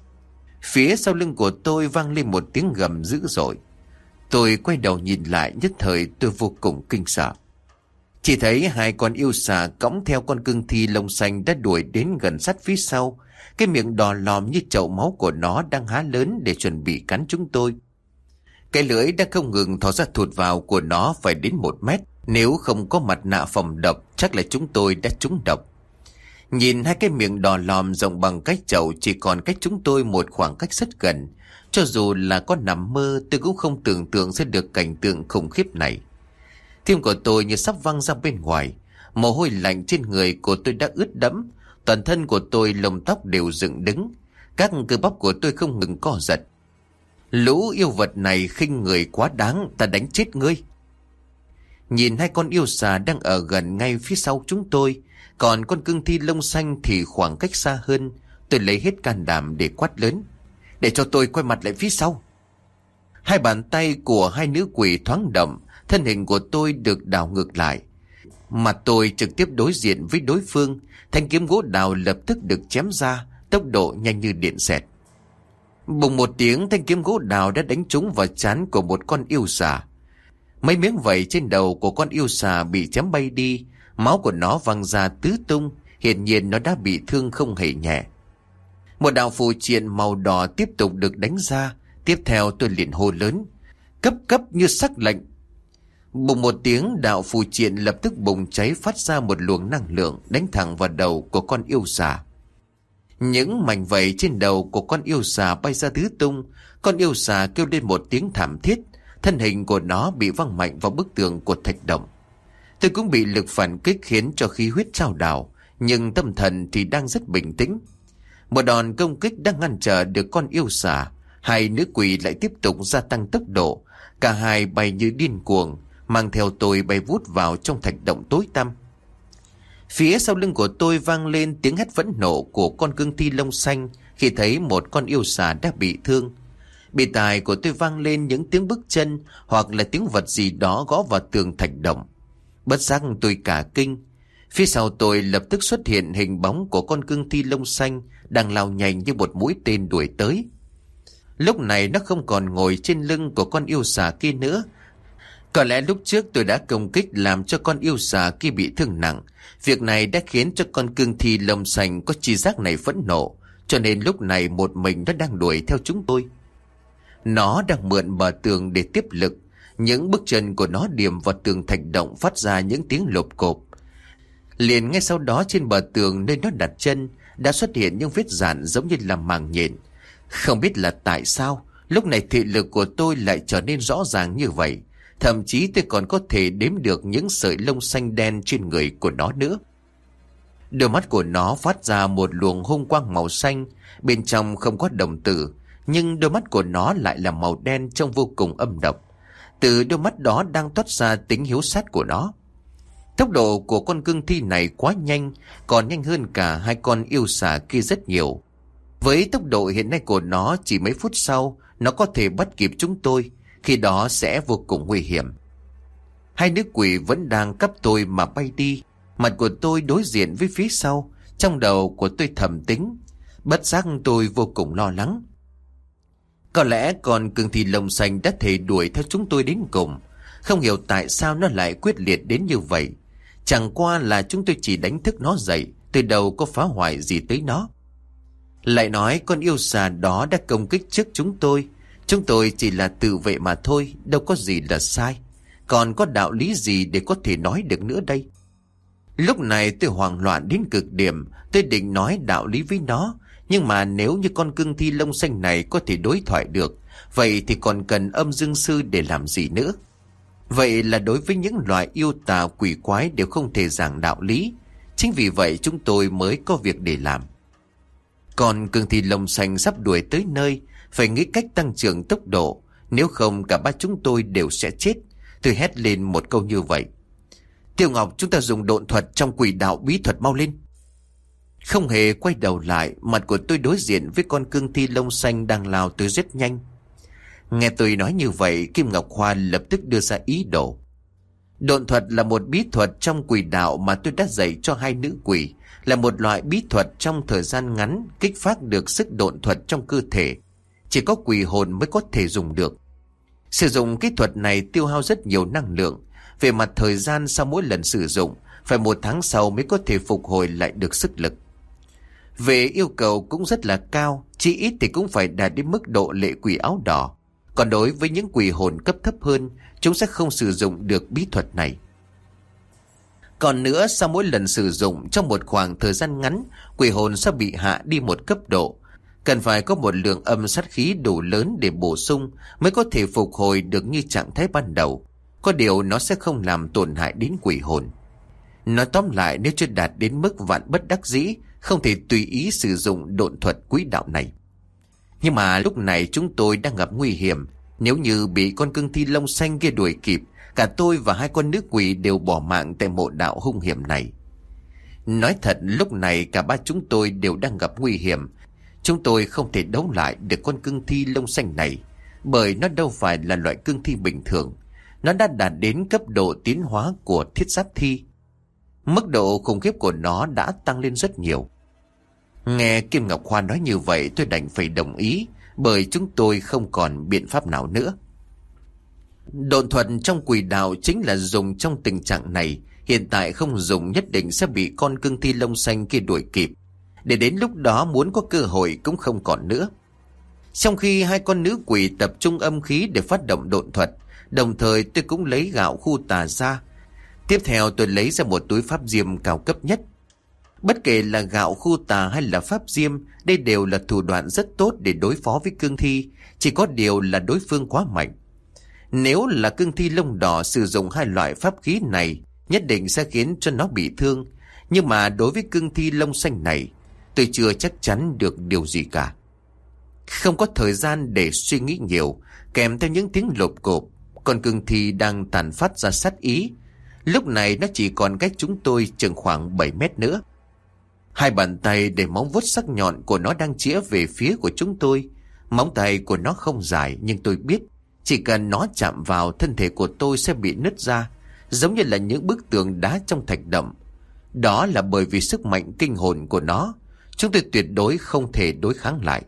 Speaker 2: Phía sau lưng của tôi vang lên một tiếng gầm dữ dội. Tôi quay đầu nhìn lại, nhất thời tôi vô cùng kinh sợ. Chỉ thấy hai con yêu xà cõng theo con cương thi lông xanh đã đuổi đến gần sát phía sau. Cái miệng đỏ lòm như chậu máu của nó đang há lớn để chuẩn bị cắn chúng tôi. Cái lưỡi đang không ngừng thò ra thụt vào của nó phải đến 1 mét. Nếu không có mặt nạ phòng độc chắc là chúng tôi đã trúng độc. Nhìn hai cái miệng đỏ lòm rộng bằng cái chậu chỉ còn cách chúng tôi một khoảng cách rất gần. Cho dù là có nằm mơ tôi cũng không tưởng tượng ra được cảnh tượng khủng khiếp này. Tim của tôi như sắp văng ra bên ngoài. Mồ hôi lạnh trên người của tôi đã ướt đẫm. Toàn thân của tôi lông tóc đều dựng đứng. Các cơ bắp của tôi không ngừng co giật. Lũ yêu vật này khinh người quá đáng, ta đánh chết ngươi. Nhìn hai con yêu xà đang ở gần ngay phía sau chúng tôi. Còn con cương thi lông xanh thì khoảng cách xa hơn. Tôi lấy hết can đảm để quát lớn. Để cho tôi quay mặt lại phía sau. Hai bàn tay của hai nữ quỷ thoáng động. Thân hình của tôi được đảo ngược lại. Mặt tôi trực tiếp đối diện với đối phương. Thanh kiếm gỗ đào lập tức được chém ra, tốc độ nhanh như điện xẹt. Bùng một tiếng, thanh kiếm gỗ đào đã đánh trúng vào trán của một con yêu xà. Mấy miếng vảy trên đầu của con yêu xà bị chém bay đi. Máu của nó văng ra tứ tung. Hiển nhiên nó đã bị thương không hề nhẹ. Một đạo phù triện màu đỏ tiếp tục được đánh ra. Tiếp theo tôi liền hô lớn. Cấp như sắc lệnh. Bùng một tiếng, đạo phù triện lập tức bùng cháy phát ra một luồng năng lượng đánh thẳng vào đầu của con yêu xà. Những mảnh vảy trên đầu của con yêu xà bay ra tứ tung. Con yêu xà kêu lên một tiếng thảm thiết. Thân hình của nó bị văng mạnh vào bức tường của thạch động. Tôi cũng bị lực phản kích khiến cho khí huyết trao đảo. Nhưng tâm thần thì đang rất bình tĩnh. Một đòn công kích đang ngăn trở được con yêu xà. Hai nữ quỷ lại tiếp tục gia tăng tốc độ. Cả hai bay như điên cuồng, mang theo tôi bay vút vào trong thạch động tối tăm. Phía sau lưng của tôi vang lên tiếng hét phẫn nộ của con cương thi lông xanh khi thấy một con yêu xà đã bị thương. Bên tai của tôi vang lên những tiếng bước chân hoặc là tiếng vật gì đó gõ vào tường thạch động. Bất giác tôi cả kinh. Phía sau tôi lập tức xuất hiện hình bóng của con cương thi lông xanh đang lao nhanh như một mũi tên đuổi tới. Lúc này nó không còn ngồi trên lưng của con yêu xà kia nữa. Có lẽ lúc trước tôi đã công kích làm cho con yêu xà kia bị thương nặng. Việc này đã khiến cho con cương thi lông xanh có chi giác này phẫn nộ. Cho nên lúc này một mình nó đang đuổi theo chúng tôi. Nó đang mượn bờ tường để tiếp lực. Những bước chân của nó điểm vào tường thạch động phát ra những tiếng lộp cộp. Liền ngay sau đó trên bờ tường nơi nó đặt chân đã xuất hiện những vết dạn giống như là màng nhện. Không biết là tại sao lúc này thị lực của tôi lại trở nên rõ ràng như vậy. Thậm chí tôi còn có thể đếm được những sợi lông xanh đen trên người của nó nữa. Đôi mắt của nó phát ra một luồng hung quang màu xanh. Bên trong không có đồng tử, nhưng đôi mắt của nó lại là màu đen trông vô cùng âm độc. Từ đôi mắt đó đang toát ra tính hiếu sát của nó. Tốc độ của con cương thi này quá nhanh, còn nhanh hơn cả hai con yêu xà kia rất nhiều. Với tốc độ hiện nay của nó, chỉ mấy phút sau nó có thể bắt kịp chúng tôi. Khi đó sẽ vô cùng nguy hiểm. Hai nữ quỷ vẫn đang cắp tôi mà bay đi. Mặt của tôi đối diện với phía sau. Trong đầu của tôi thầm tính. Bất giác tôi vô cùng lo lắng. Có lẽ con cương thi lông xanh đã thể đuổi theo chúng tôi đến cùng. Không hiểu tại sao nó lại quyết liệt đến như vậy. Chẳng qua là chúng tôi chỉ đánh thức nó dậy. Từ đầu có phá hoại gì tới nó. Lại nói con yêu xà đó đã công kích trước chúng tôi. Chúng tôi chỉ là tự vệ mà thôi, đâu có gì là sai. Còn có đạo lý gì để có thể nói được nữa đây? Lúc này tôi hoảng loạn đến cực điểm. Tôi định nói đạo lý với nó. Nhưng mà nếu như con cương thi lông xanh này có thể đối thoại được, vậy thì còn cần âm dương sư để làm gì nữa? Vậy là đối với những loại yêu tà quỷ quái đều không thể giảng đạo lý. Chính vì vậy chúng tôi mới có việc để làm. Còn cương thi lông xanh sắp đuổi tới nơi, phải nghĩ cách tăng trưởng tốc độ, nếu không cả ba chúng tôi đều sẽ chết. Tôi hét lên một câu như vậy. Tiêu Ngọc, chúng ta dùng độn thuật trong quỷ đạo bí thuật, mau lên. Không hề quay đầu lại, mặt của tôi đối diện với con cương thi lông xanh đang lao tới rất nhanh. Nghe tôi nói như vậy, Kim Ngọc Hoa lập tức đưa ra ý đồ. Độn thuật là một bí thuật trong quỷ đạo mà tôi đã dạy cho hai nữ quỷ, là một loại bí thuật trong thời gian ngắn kích phát được sức độn thuật trong cơ thể. Chỉ có quỷ hồn mới có thể dùng được. Sử dụng kỹ thuật này tiêu hao rất nhiều năng lượng. Về mặt thời gian, sau mỗi lần sử dụng, phải 1 tháng sau mới có thể phục hồi lại được sức lực. Về yêu cầu cũng rất là cao, chỉ ít thì cũng phải đạt đến mức độ lệ quỷ áo đỏ. Còn đối với những quỷ hồn cấp thấp hơn, chúng sẽ không sử dụng được bí thuật này. Còn nữa, sau mỗi lần sử dụng trong một khoảng thời gian ngắn, quỷ hồn sẽ bị hạ đi một cấp độ. Cần phải có một lượng âm sát khí đủ lớn để bổ sung mới có thể phục hồi được như trạng thái ban đầu. Có điều nó sẽ không làm tổn hại đến quỷ hồn. Nói tóm lại, nếu chưa đạt đến mức vạn bất đắc dĩ, không thể tùy ý sử dụng độn thuật quỷ đạo này. Nhưng mà lúc này chúng tôi đang gặp nguy hiểm. Nếu như bị con cương thi lông xanh kia đuổi kịp, cả tôi và hai con nữ quỷ đều bỏ mạng tại mộ đạo hung hiểm này. Nói thật, lúc này cả ba chúng tôi đều đang gặp nguy hiểm. Chúng tôi không thể đấu lại được con cương thi lông xanh này, bởi nó đâu phải là loại cương thi bình thường. Nó đã đạt đến cấp độ tiến hóa của thiết giáp thi. Mức độ khủng khiếp của nó đã tăng lên rất nhiều. Nghe Kim Ngọc Hoa nói như vậy, tôi đành phải đồng ý, bởi chúng tôi không còn biện pháp nào nữa. Độn thuật trong quỷ đạo chính là dùng trong tình trạng này. Hiện tại không dùng nhất định sẽ bị con cương thi lông xanh kia đuổi kịp. Để đến lúc đó muốn có cơ hội cũng không còn nữa. Trong khi hai con nữ quỷ tập trung âm khí để phát động độn thuật, đồng thời tôi cũng lấy gạo khu tà ra. Tiếp theo tôi lấy ra một túi pháp diêm cao cấp nhất. Bất kể là gạo khu tà hay là pháp diêm, đây đều là thủ đoạn rất tốt để đối phó với cương thi. Chỉ có điều là đối phương quá mạnh. Nếu là cương thi lông đỏ sử dụng hai loại pháp khí này, nhất định sẽ khiến cho nó bị thương. Nhưng mà đối với cương thi lông xanh này, tôi chưa chắc chắn được điều gì cả. Không có thời gian để suy nghĩ nhiều, kèm theo những tiếng lộp cộp, con cương thi đang tàn phát ra sát ý. Lúc này nó chỉ còn cách chúng tôi chừng khoảng 7 mét nữa. Hai bàn tay để móng vuốt sắc nhọn của nó đang chĩa về phía của chúng tôi. Móng tay của nó không dài, nhưng tôi biết chỉ cần nó chạm vào, thân thể của tôi sẽ bị nứt ra, giống như là những bức tường đá trong thạch động. Đó là bởi vì sức mạnh kinh hồn của nó. Chúng tôi tuyệt đối không thể đối kháng lại.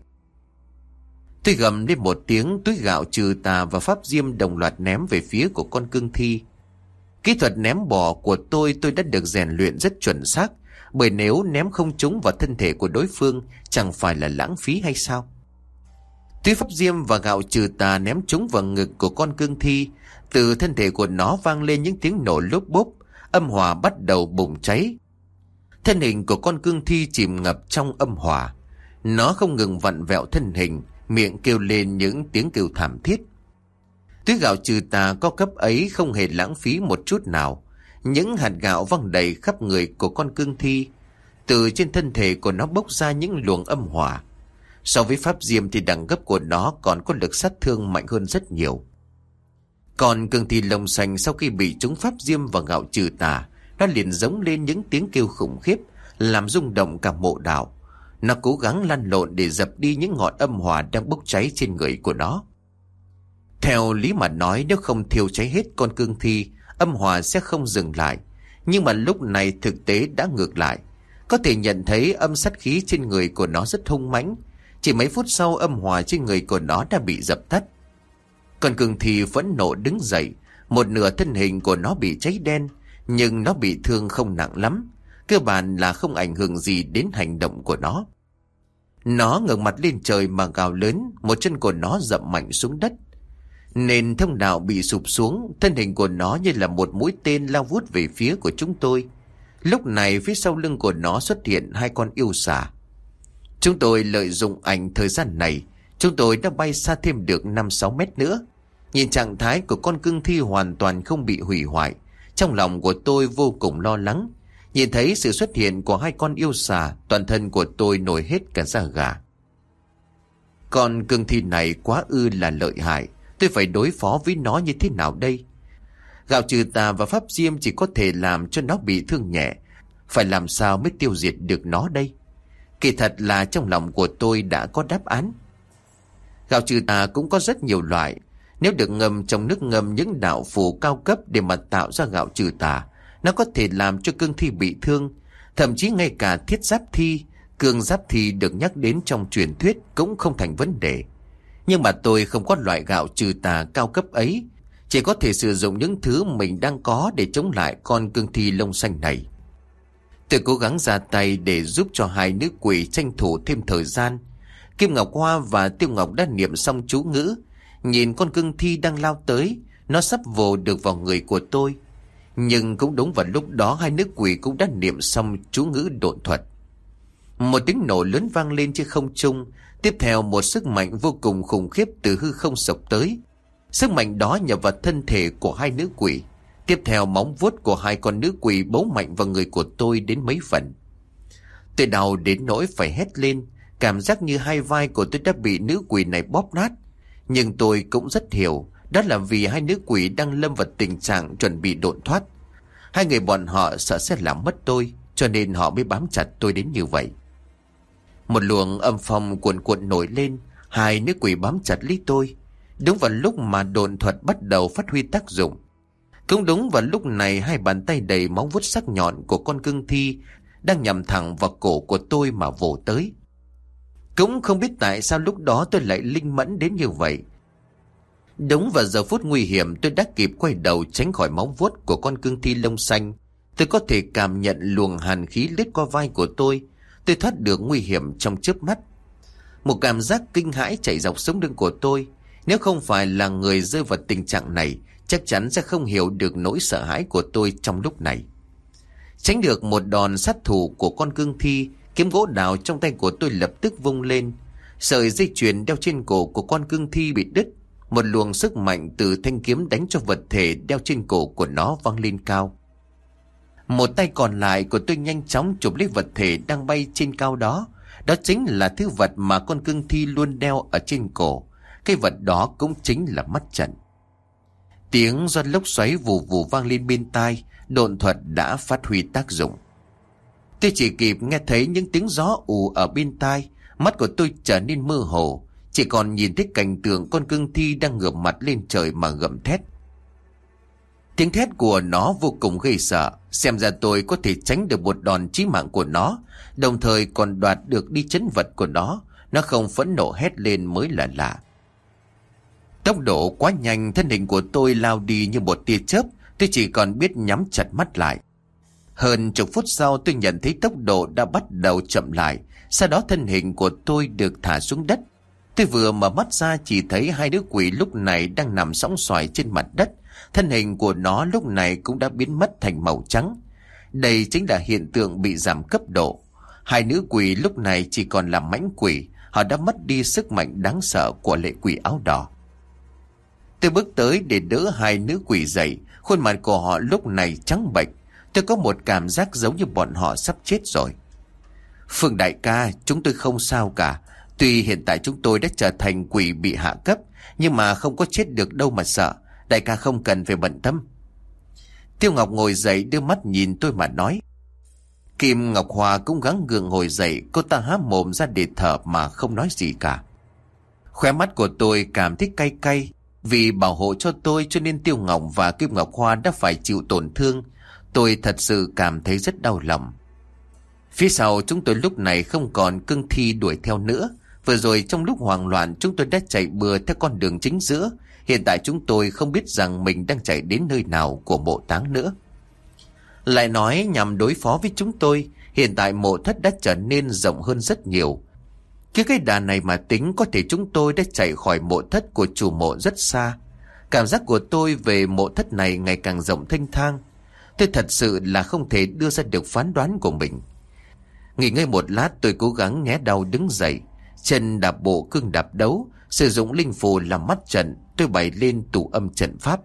Speaker 2: Tôi gầm lên một tiếng, túi gạo trừ tà và pháp diêm đồng loạt ném về phía của con cương thi. Kỹ thuật ném bò của tôi đã được rèn luyện rất chuẩn xác, bởi nếu ném không trúng vào thân thể của đối phương, chẳng phải là lãng phí hay sao? Túi pháp diêm và gạo trừ tà ném trúng vào ngực của con cương thi. Từ thân thể của nó vang lên những tiếng nổ lốp bốp, âm hỏa bắt đầu bùng cháy. Thân hình của con cương thi chìm ngập trong âm hỏa. Nó không ngừng vặn vẹo thân hình, miệng kêu lên những tiếng kêu thảm thiết. Túi gạo trừ tà có cấp ấy không hề lãng phí một chút nào. Những hạt gạo văng đầy khắp người của con cương thi. Từ trên thân thể của nó bốc ra những luồng âm hỏa. So với pháp diêm thì đẳng cấp của nó còn có lực sát thương mạnh hơn rất nhiều. Còn cương thi lông xanh sau khi bị trúng pháp diêm và gạo trừ tà, nó liền giống lên những tiếng kêu khủng khiếp, làm rung động cả mộ đạo. Nó cố gắng lăn lộn để dập đi những ngọn âm hỏa đang bốc cháy trên người của nó. Theo lý mà nói, nếu không thiêu cháy hết con cương thi, âm hỏa sẽ không dừng lại. Nhưng mà lúc này thực tế đã ngược lại. Có thể nhận thấy âm sát khí trên người của nó rất hung mãnh. Chỉ mấy phút sau, âm hỏa trên người của nó đã bị dập tắt. Con cương thi phẫn nộ đứng dậy. Một nửa thân hình của nó bị cháy đen, nhưng nó bị thương không nặng lắm. Cơ bản là không ảnh hưởng gì đến hành động của nó. Nó ngẩng mặt lên trời mà gào lớn, một chân của nó dậm mạnh xuống đất. Nền thông đạo bị sụp xuống, thân hình của nó như là một mũi tên lao vút về phía của chúng tôi. Lúc này phía sau lưng của nó xuất hiện hai con yêu xà. Chúng tôi lợi dụng thời gian này, chúng tôi đã bay xa thêm được 5-6 mét nữa. Nhìn trạng thái của con cương thi hoàn toàn không bị hủy hoại, trong lòng của tôi vô cùng lo lắng. Nhìn thấy sự xuất hiện của hai con yêu xà, toàn thân của tôi nổi hết cả da gà. Con cương thi này quá ư là lợi hại, tôi phải đối phó với nó như thế nào đây? Gạo trừ tà và pháp diêm chỉ có thể làm cho nó bị thương nhẹ, phải làm sao mới tiêu diệt được nó đây? Kỳ thật là trong lòng của tôi đã có đáp án. Gạo trừ tà cũng có rất nhiều loại. Nếu được ngâm trong nước ngâm những đạo phù cao cấp để mà tạo ra gạo trừ tà, nó có thể làm cho cương thi bị thương. Thậm chí ngay cả thiết giáp thi, cương giáp thi được nhắc đến trong truyền thuyết cũng không thành vấn đề. Nhưng mà tôi không có loại gạo trừ tà cao cấp ấy, chỉ có thể sử dụng những thứ mình đang có để chống lại con cương thi lông xanh này. Tôi cố gắng ra tay để giúp cho hai nữ quỷ tranh thủ thêm thời gian. Kim Ngọc Hoa và Tiêu Ngọc đã niệm xong chú ngữ. Nhìn con cương thi đang lao tới, nó sắp vồ được vào người của tôi. Nhưng cũng đúng vào lúc đó hai nữ quỷ cũng đã niệm xong chú ngữ độn thuật. Một tiếng nổ lớn vang lên trên không trung. Tiếp theo một sức mạnh vô cùng khủng khiếp từ hư không sộc tới. Sức mạnh đó nhập vào thân thể của hai nữ quỷ. Tiếp theo móng vuốt của hai con nữ quỷ bấu mạnh vào người của tôi đến mấy phần. Tôi đau đến nỗi phải hét lên. Cảm giác như hai vai của tôi đã bị nữ quỷ này bóp nát. Nhưng tôi cũng rất hiểu, đó là vì hai nữ quỷ đang lâm vào tình trạng chuẩn bị độn thoát. Hai người bọn họ sợ sẽ làm mất tôi, cho nên họ mới bám chặt tôi đến như vậy. Một luồng âm phong cuồn cuộn nổi lên, hai nữ quỷ bám chặt lấy tôi. Đúng vào lúc mà độn thuật bắt đầu phát huy tác dụng. Cũng đúng vào lúc này, hai bàn tay đầy móng vuốt sắc nhọn của con cương thi đang nhắm thẳng vào cổ của tôi mà vồ tới. Cũng không biết tại sao lúc đó tôi lại linh mẫn đến như vậy. Đúng vào giờ phút nguy hiểm, tôi đã kịp quay đầu tránh khỏi móng vuốt của con cương thi lông xanh. Tôi có thể cảm nhận luồng hàn khí lướt qua vai của tôi. Tôi thoát được nguy hiểm trong chớp mắt. Một cảm giác kinh hãi chạy dọc sống lưng của tôi. Nếu không phải là người rơi vào tình trạng này, chắc chắn sẽ không hiểu được nỗi sợ hãi của tôi trong lúc này. Tránh được một đòn sát thủ của con cương thi, kiếm gỗ đào trong tay của tôi lập tức vung lên. Sợi dây chuyền đeo trên cổ của con cương thi bị đứt. Một luồng sức mạnh từ thanh kiếm đánh cho vật thể đeo trên cổ của nó văng lên cao. Một tay còn lại của tôi nhanh chóng chụp lấy vật thể đang bay trên cao đó. Đó chính là thứ vật mà con cương thi luôn đeo ở trên cổ. Cái vật đó cũng chính là mắt trận. Tiếng gió lốc xoáy vù vù vang lên bên tai. Độn thuật đã phát huy tác dụng. Tôi chỉ kịp nghe thấy những tiếng gió ù ở bên tai. Mắt của tôi trở nên mơ hồ, chỉ còn nhìn thấy cảnh tượng con cương thi đang ngửa mặt lên trời mà gầm thét. Tiếng thét của nó vô cùng gây sợ. Xem ra tôi có thể tránh được một đòn chí mạng của nó, đồng thời còn đoạt được đi trấn vật của nó. Nó không phẫn nộ hét lên mới là lạ. Tốc độ quá nhanh, thân hình của tôi lao đi như một tia chớp. Tôi chỉ còn biết nhắm chặt mắt lại. Hơn chục phút sau, tôi nhận thấy tốc độ đã bắt đầu chậm lại. Sau đó thân hình của tôi được thả xuống đất. Tôi vừa mở mắt ra chỉ thấy hai đứa quỷ lúc này đang nằm sõng soài trên mặt đất. Thân hình của nó lúc này cũng đã biến mất thành màu trắng. Đây chính là hiện tượng bị giảm cấp độ. Hai nữ quỷ lúc này chỉ còn là mãnh quỷ. Họ đã mất đi sức mạnh đáng sợ của lệ quỷ áo đỏ. Tôi bước tới để đỡ hai nữ quỷ dậy. Khuôn mặt của họ lúc này trắng bệch. Tôi có một cảm giác giống như bọn họ sắp chết rồi. Phương đại ca, chúng tôi không sao cả. Tuy hiện tại chúng tôi đã trở thành quỷ bị hạ cấp, nhưng mà không có chết được đâu mà sợ. Đại ca không cần phải bận tâm. Tiêu Ngọc ngồi dậy đưa mắt nhìn tôi mà nói. Kim Ngọc Hòa cũng gắng gượng ngồi dậy. Cô ta há mồm ra để thở mà không nói gì cả. Khóe mắt của tôi cảm thấy cay cay. Vì bảo hộ cho tôi cho nên Tiêu Ngọc và Kim Ngọc Hoa đã phải chịu tổn thương. Tôi thật sự cảm thấy rất đau lòng. Phía sau chúng tôi lúc này không còn cương thi đuổi theo nữa. Vừa rồi trong lúc hoảng loạn chúng tôi đã chạy bừa theo con đường chính giữa. Hiện tại chúng tôi không biết rằng mình đang chạy đến nơi nào của mộ táng nữa. Lại nói nhằm đối phó với chúng tôi, hiện tại mộ thất đã trở nên rộng hơn rất nhiều. Cái đà này mà tính có thể chúng tôi đã chạy khỏi mộ thất của chủ mộ rất xa. Cảm giác của tôi về mộ thất này ngày càng rộng thênh thang. Tôi thật sự là không thể đưa ra được phán đoán của mình. Nghỉ ngơi một lát tôi cố gắng né đau đứng dậy. Chân đạp bộ cương đạp đấu. Sử dụng linh phù làm mắt trận, tôi bày lên tủ âm trận pháp.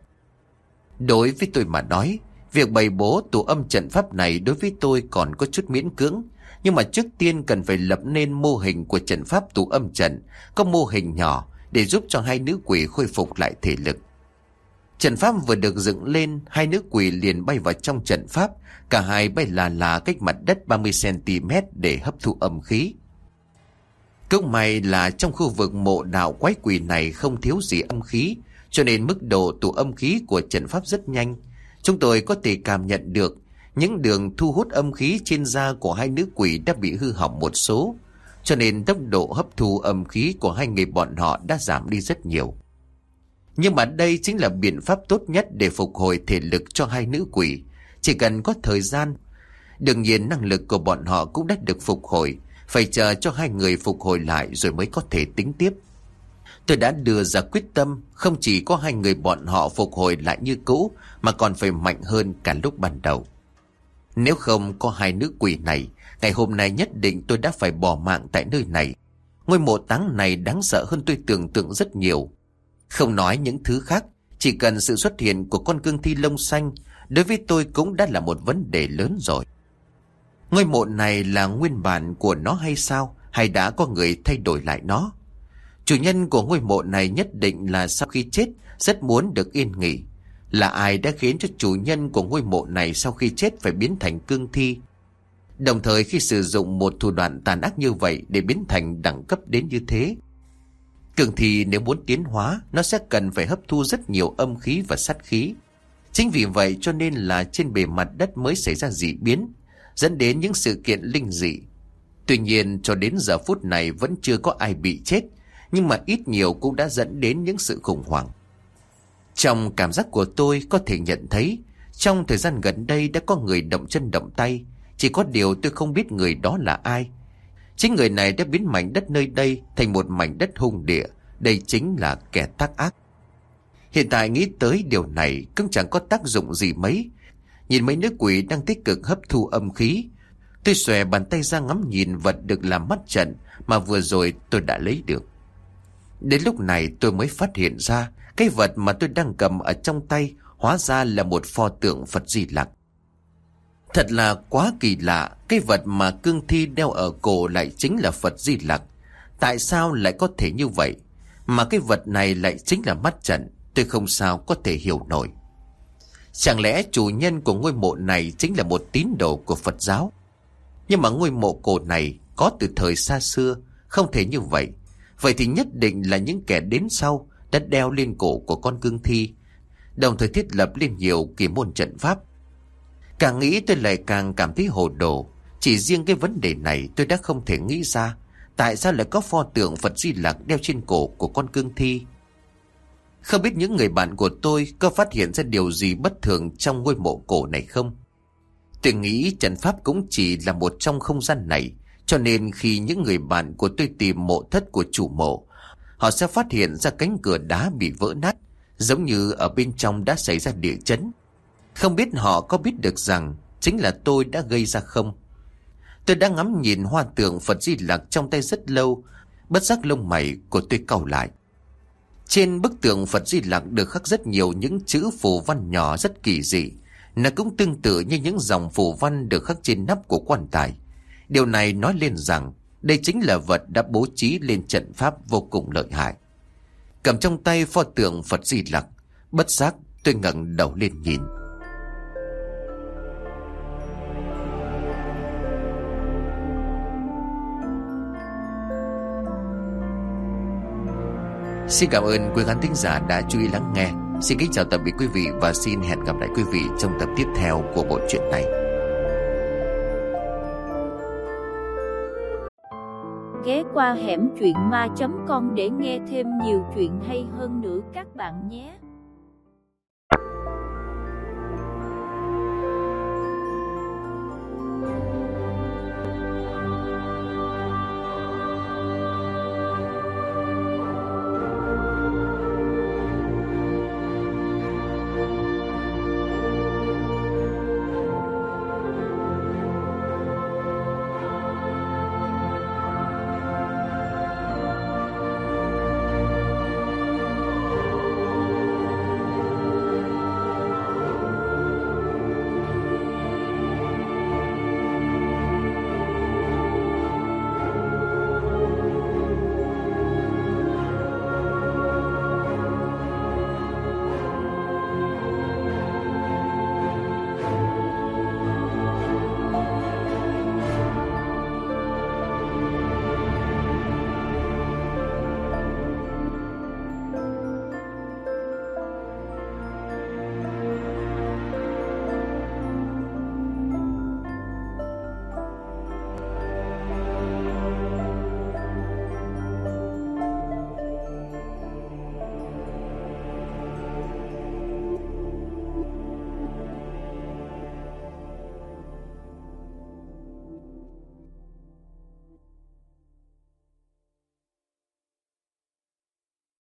Speaker 2: Đối với tôi mà nói, việc bày bố tủ âm trận pháp này đối với tôi còn có chút miễn cưỡng. Nhưng mà trước tiên cần phải lập nên mô hình của trận pháp tủ âm trận, có mô hình nhỏ để giúp cho hai nữ quỷ khôi phục lại thể lực. Trận pháp vừa được dựng lên, hai nữ quỷ liền bay vào trong trận pháp. Cả hai bay là cách mặt đất 30 cm để hấp thụ âm khí. Cũng may là trong khu vực mộ đạo quái quỷ này không thiếu gì âm khí, cho nên mức độ tụ âm khí của trận pháp rất nhanh. Chúng tôi có thể cảm nhận được những đường thu hút âm khí trên da của hai nữ quỷ đã bị hư hỏng một số, cho nên tốc độ hấp thu âm khí của hai người bọn họ đã giảm đi rất nhiều. Nhưng mà đây chính là biện pháp tốt nhất để phục hồi thể lực cho hai nữ quỷ. Chỉ cần có thời gian. Đương nhiên năng lực của bọn họ cũng đã được phục hồi, phải chờ cho hai người phục hồi lại rồi mới có thể tính tiếp. Tôi đã đưa ra quyết tâm không chỉ có hai người bọn họ phục hồi lại như cũ, mà còn phải mạnh hơn cả lúc ban đầu. Nếu không có hai nữ quỷ này, ngày hôm nay nhất định tôi đã phải bỏ mạng tại nơi này. Ngôi mộ táng này đáng sợ hơn tôi tưởng tượng rất nhiều. Không nói những thứ khác, chỉ cần sự xuất hiện của con cương thi lông xanh đối với tôi cũng đã là một vấn đề lớn rồi. Ngôi mộ này là nguyên bản của nó hay sao? Hay đã có người thay đổi lại nó? Chủ nhân của ngôi mộ này nhất định là sau khi chết rất muốn được yên nghỉ. Là ai đã khiến cho chủ nhân của ngôi mộ này sau khi chết phải biến thành cương thi? Đồng thời khi sử dụng một thủ đoạn tàn ác như vậy để biến thành đẳng cấp đến như thế. Cương thi nếu muốn tiến hóa, nó sẽ cần phải hấp thu rất nhiều âm khí và sát khí. Chính vì vậy cho nên là trên bề mặt đất mới xảy ra dị biến, dẫn đến những sự kiện linh dị. Tuy nhiên cho đến giờ phút này vẫn chưa có ai bị chết, nhưng mà ít nhiều cũng đã dẫn đến những sự khủng hoảng. Trong cảm giác của tôi có thể nhận thấy, trong thời gian gần đây đã có người động chân động tay, chỉ có điều tôi không biết người đó là ai. Chính người này đã biến mảnh đất nơi đây thành một mảnh đất hung địa, đây chính là kẻ tác ác. Hiện tại nghĩ tới điều này cũng chẳng có tác dụng gì mấy. Nhìn mấy nữ quỷ đang tích cực hấp thu âm khí, tôi xòe bàn tay ra ngắm nhìn vật được làm mắt trận mà vừa rồi tôi đã lấy được. Đến lúc này tôi mới phát hiện ra cái vật mà tôi đang cầm ở trong tay hóa ra là một pho tượng Phật Di Lặc. Thật là quá kỳ lạ, cái vật mà cương thi đeo ở cổ lại chính là Phật Di Lặc. Tại sao lại có thể như vậy? Mà cái vật này lại chính là mắt trận, tôi không sao có thể hiểu nổi. Chẳng lẽ chủ nhân của ngôi mộ này chính là một tín đồ của Phật giáo? Nhưng mà ngôi mộ cổ này có từ thời xa xưa, không thể như vậy. Vậy thì nhất định là những kẻ đến sau đã đeo lên cổ của con cương thi, đồng thời thiết lập lên nhiều kỳ môn trận pháp. Càng nghĩ tôi lại càng cảm thấy hồ đồ. Chỉ riêng cái vấn đề này tôi đã không thể nghĩ ra tại sao lại có pho tượng Phật Di Lặc đeo trên cổ của con cương thi. Không biết những người bạn của tôi có phát hiện ra điều gì bất thường trong ngôi mộ cổ này không? Tôi nghĩ trận pháp cũng chỉ là một trong không gian này, cho nên khi những người bạn của tôi tìm mộ thất của chủ mộ, họ sẽ phát hiện ra cánh cửa đá bị vỡ nát, giống như ở bên trong đã xảy ra địa chấn. Không biết họ có biết được rằng chính là tôi đã gây ra không? Tôi đã ngắm nhìn hoa tượng Phật Di Lặc trong tay rất lâu, bất giác lông mày của tôi cau lại. Trên bức tượng Phật Di Lặc được khắc rất nhiều những chữ phù văn nhỏ rất kỳ dị. Nó cũng tương tự như những dòng phù văn được khắc trên nắp của quan tài. Điều này nói lên rằng đây chính là vật đã bố trí lên trận pháp vô cùng lợi hại. Cầm trong tay pho tượng Phật Di Lặc, bất giác tôi ngẩng đầu lên nhìn. Xin cảm ơn quý khán thính giả đã chú ý lắng nghe. Xin kính chào tạm biệt quý vị và xin hẹn gặp lại quý vị trong tập tiếp theo của bộ truyện này.
Speaker 1: Ghé qua hẻm truyện ma.com để nghe thêm nhiều chuyện hay hơn nữa các bạn nhé.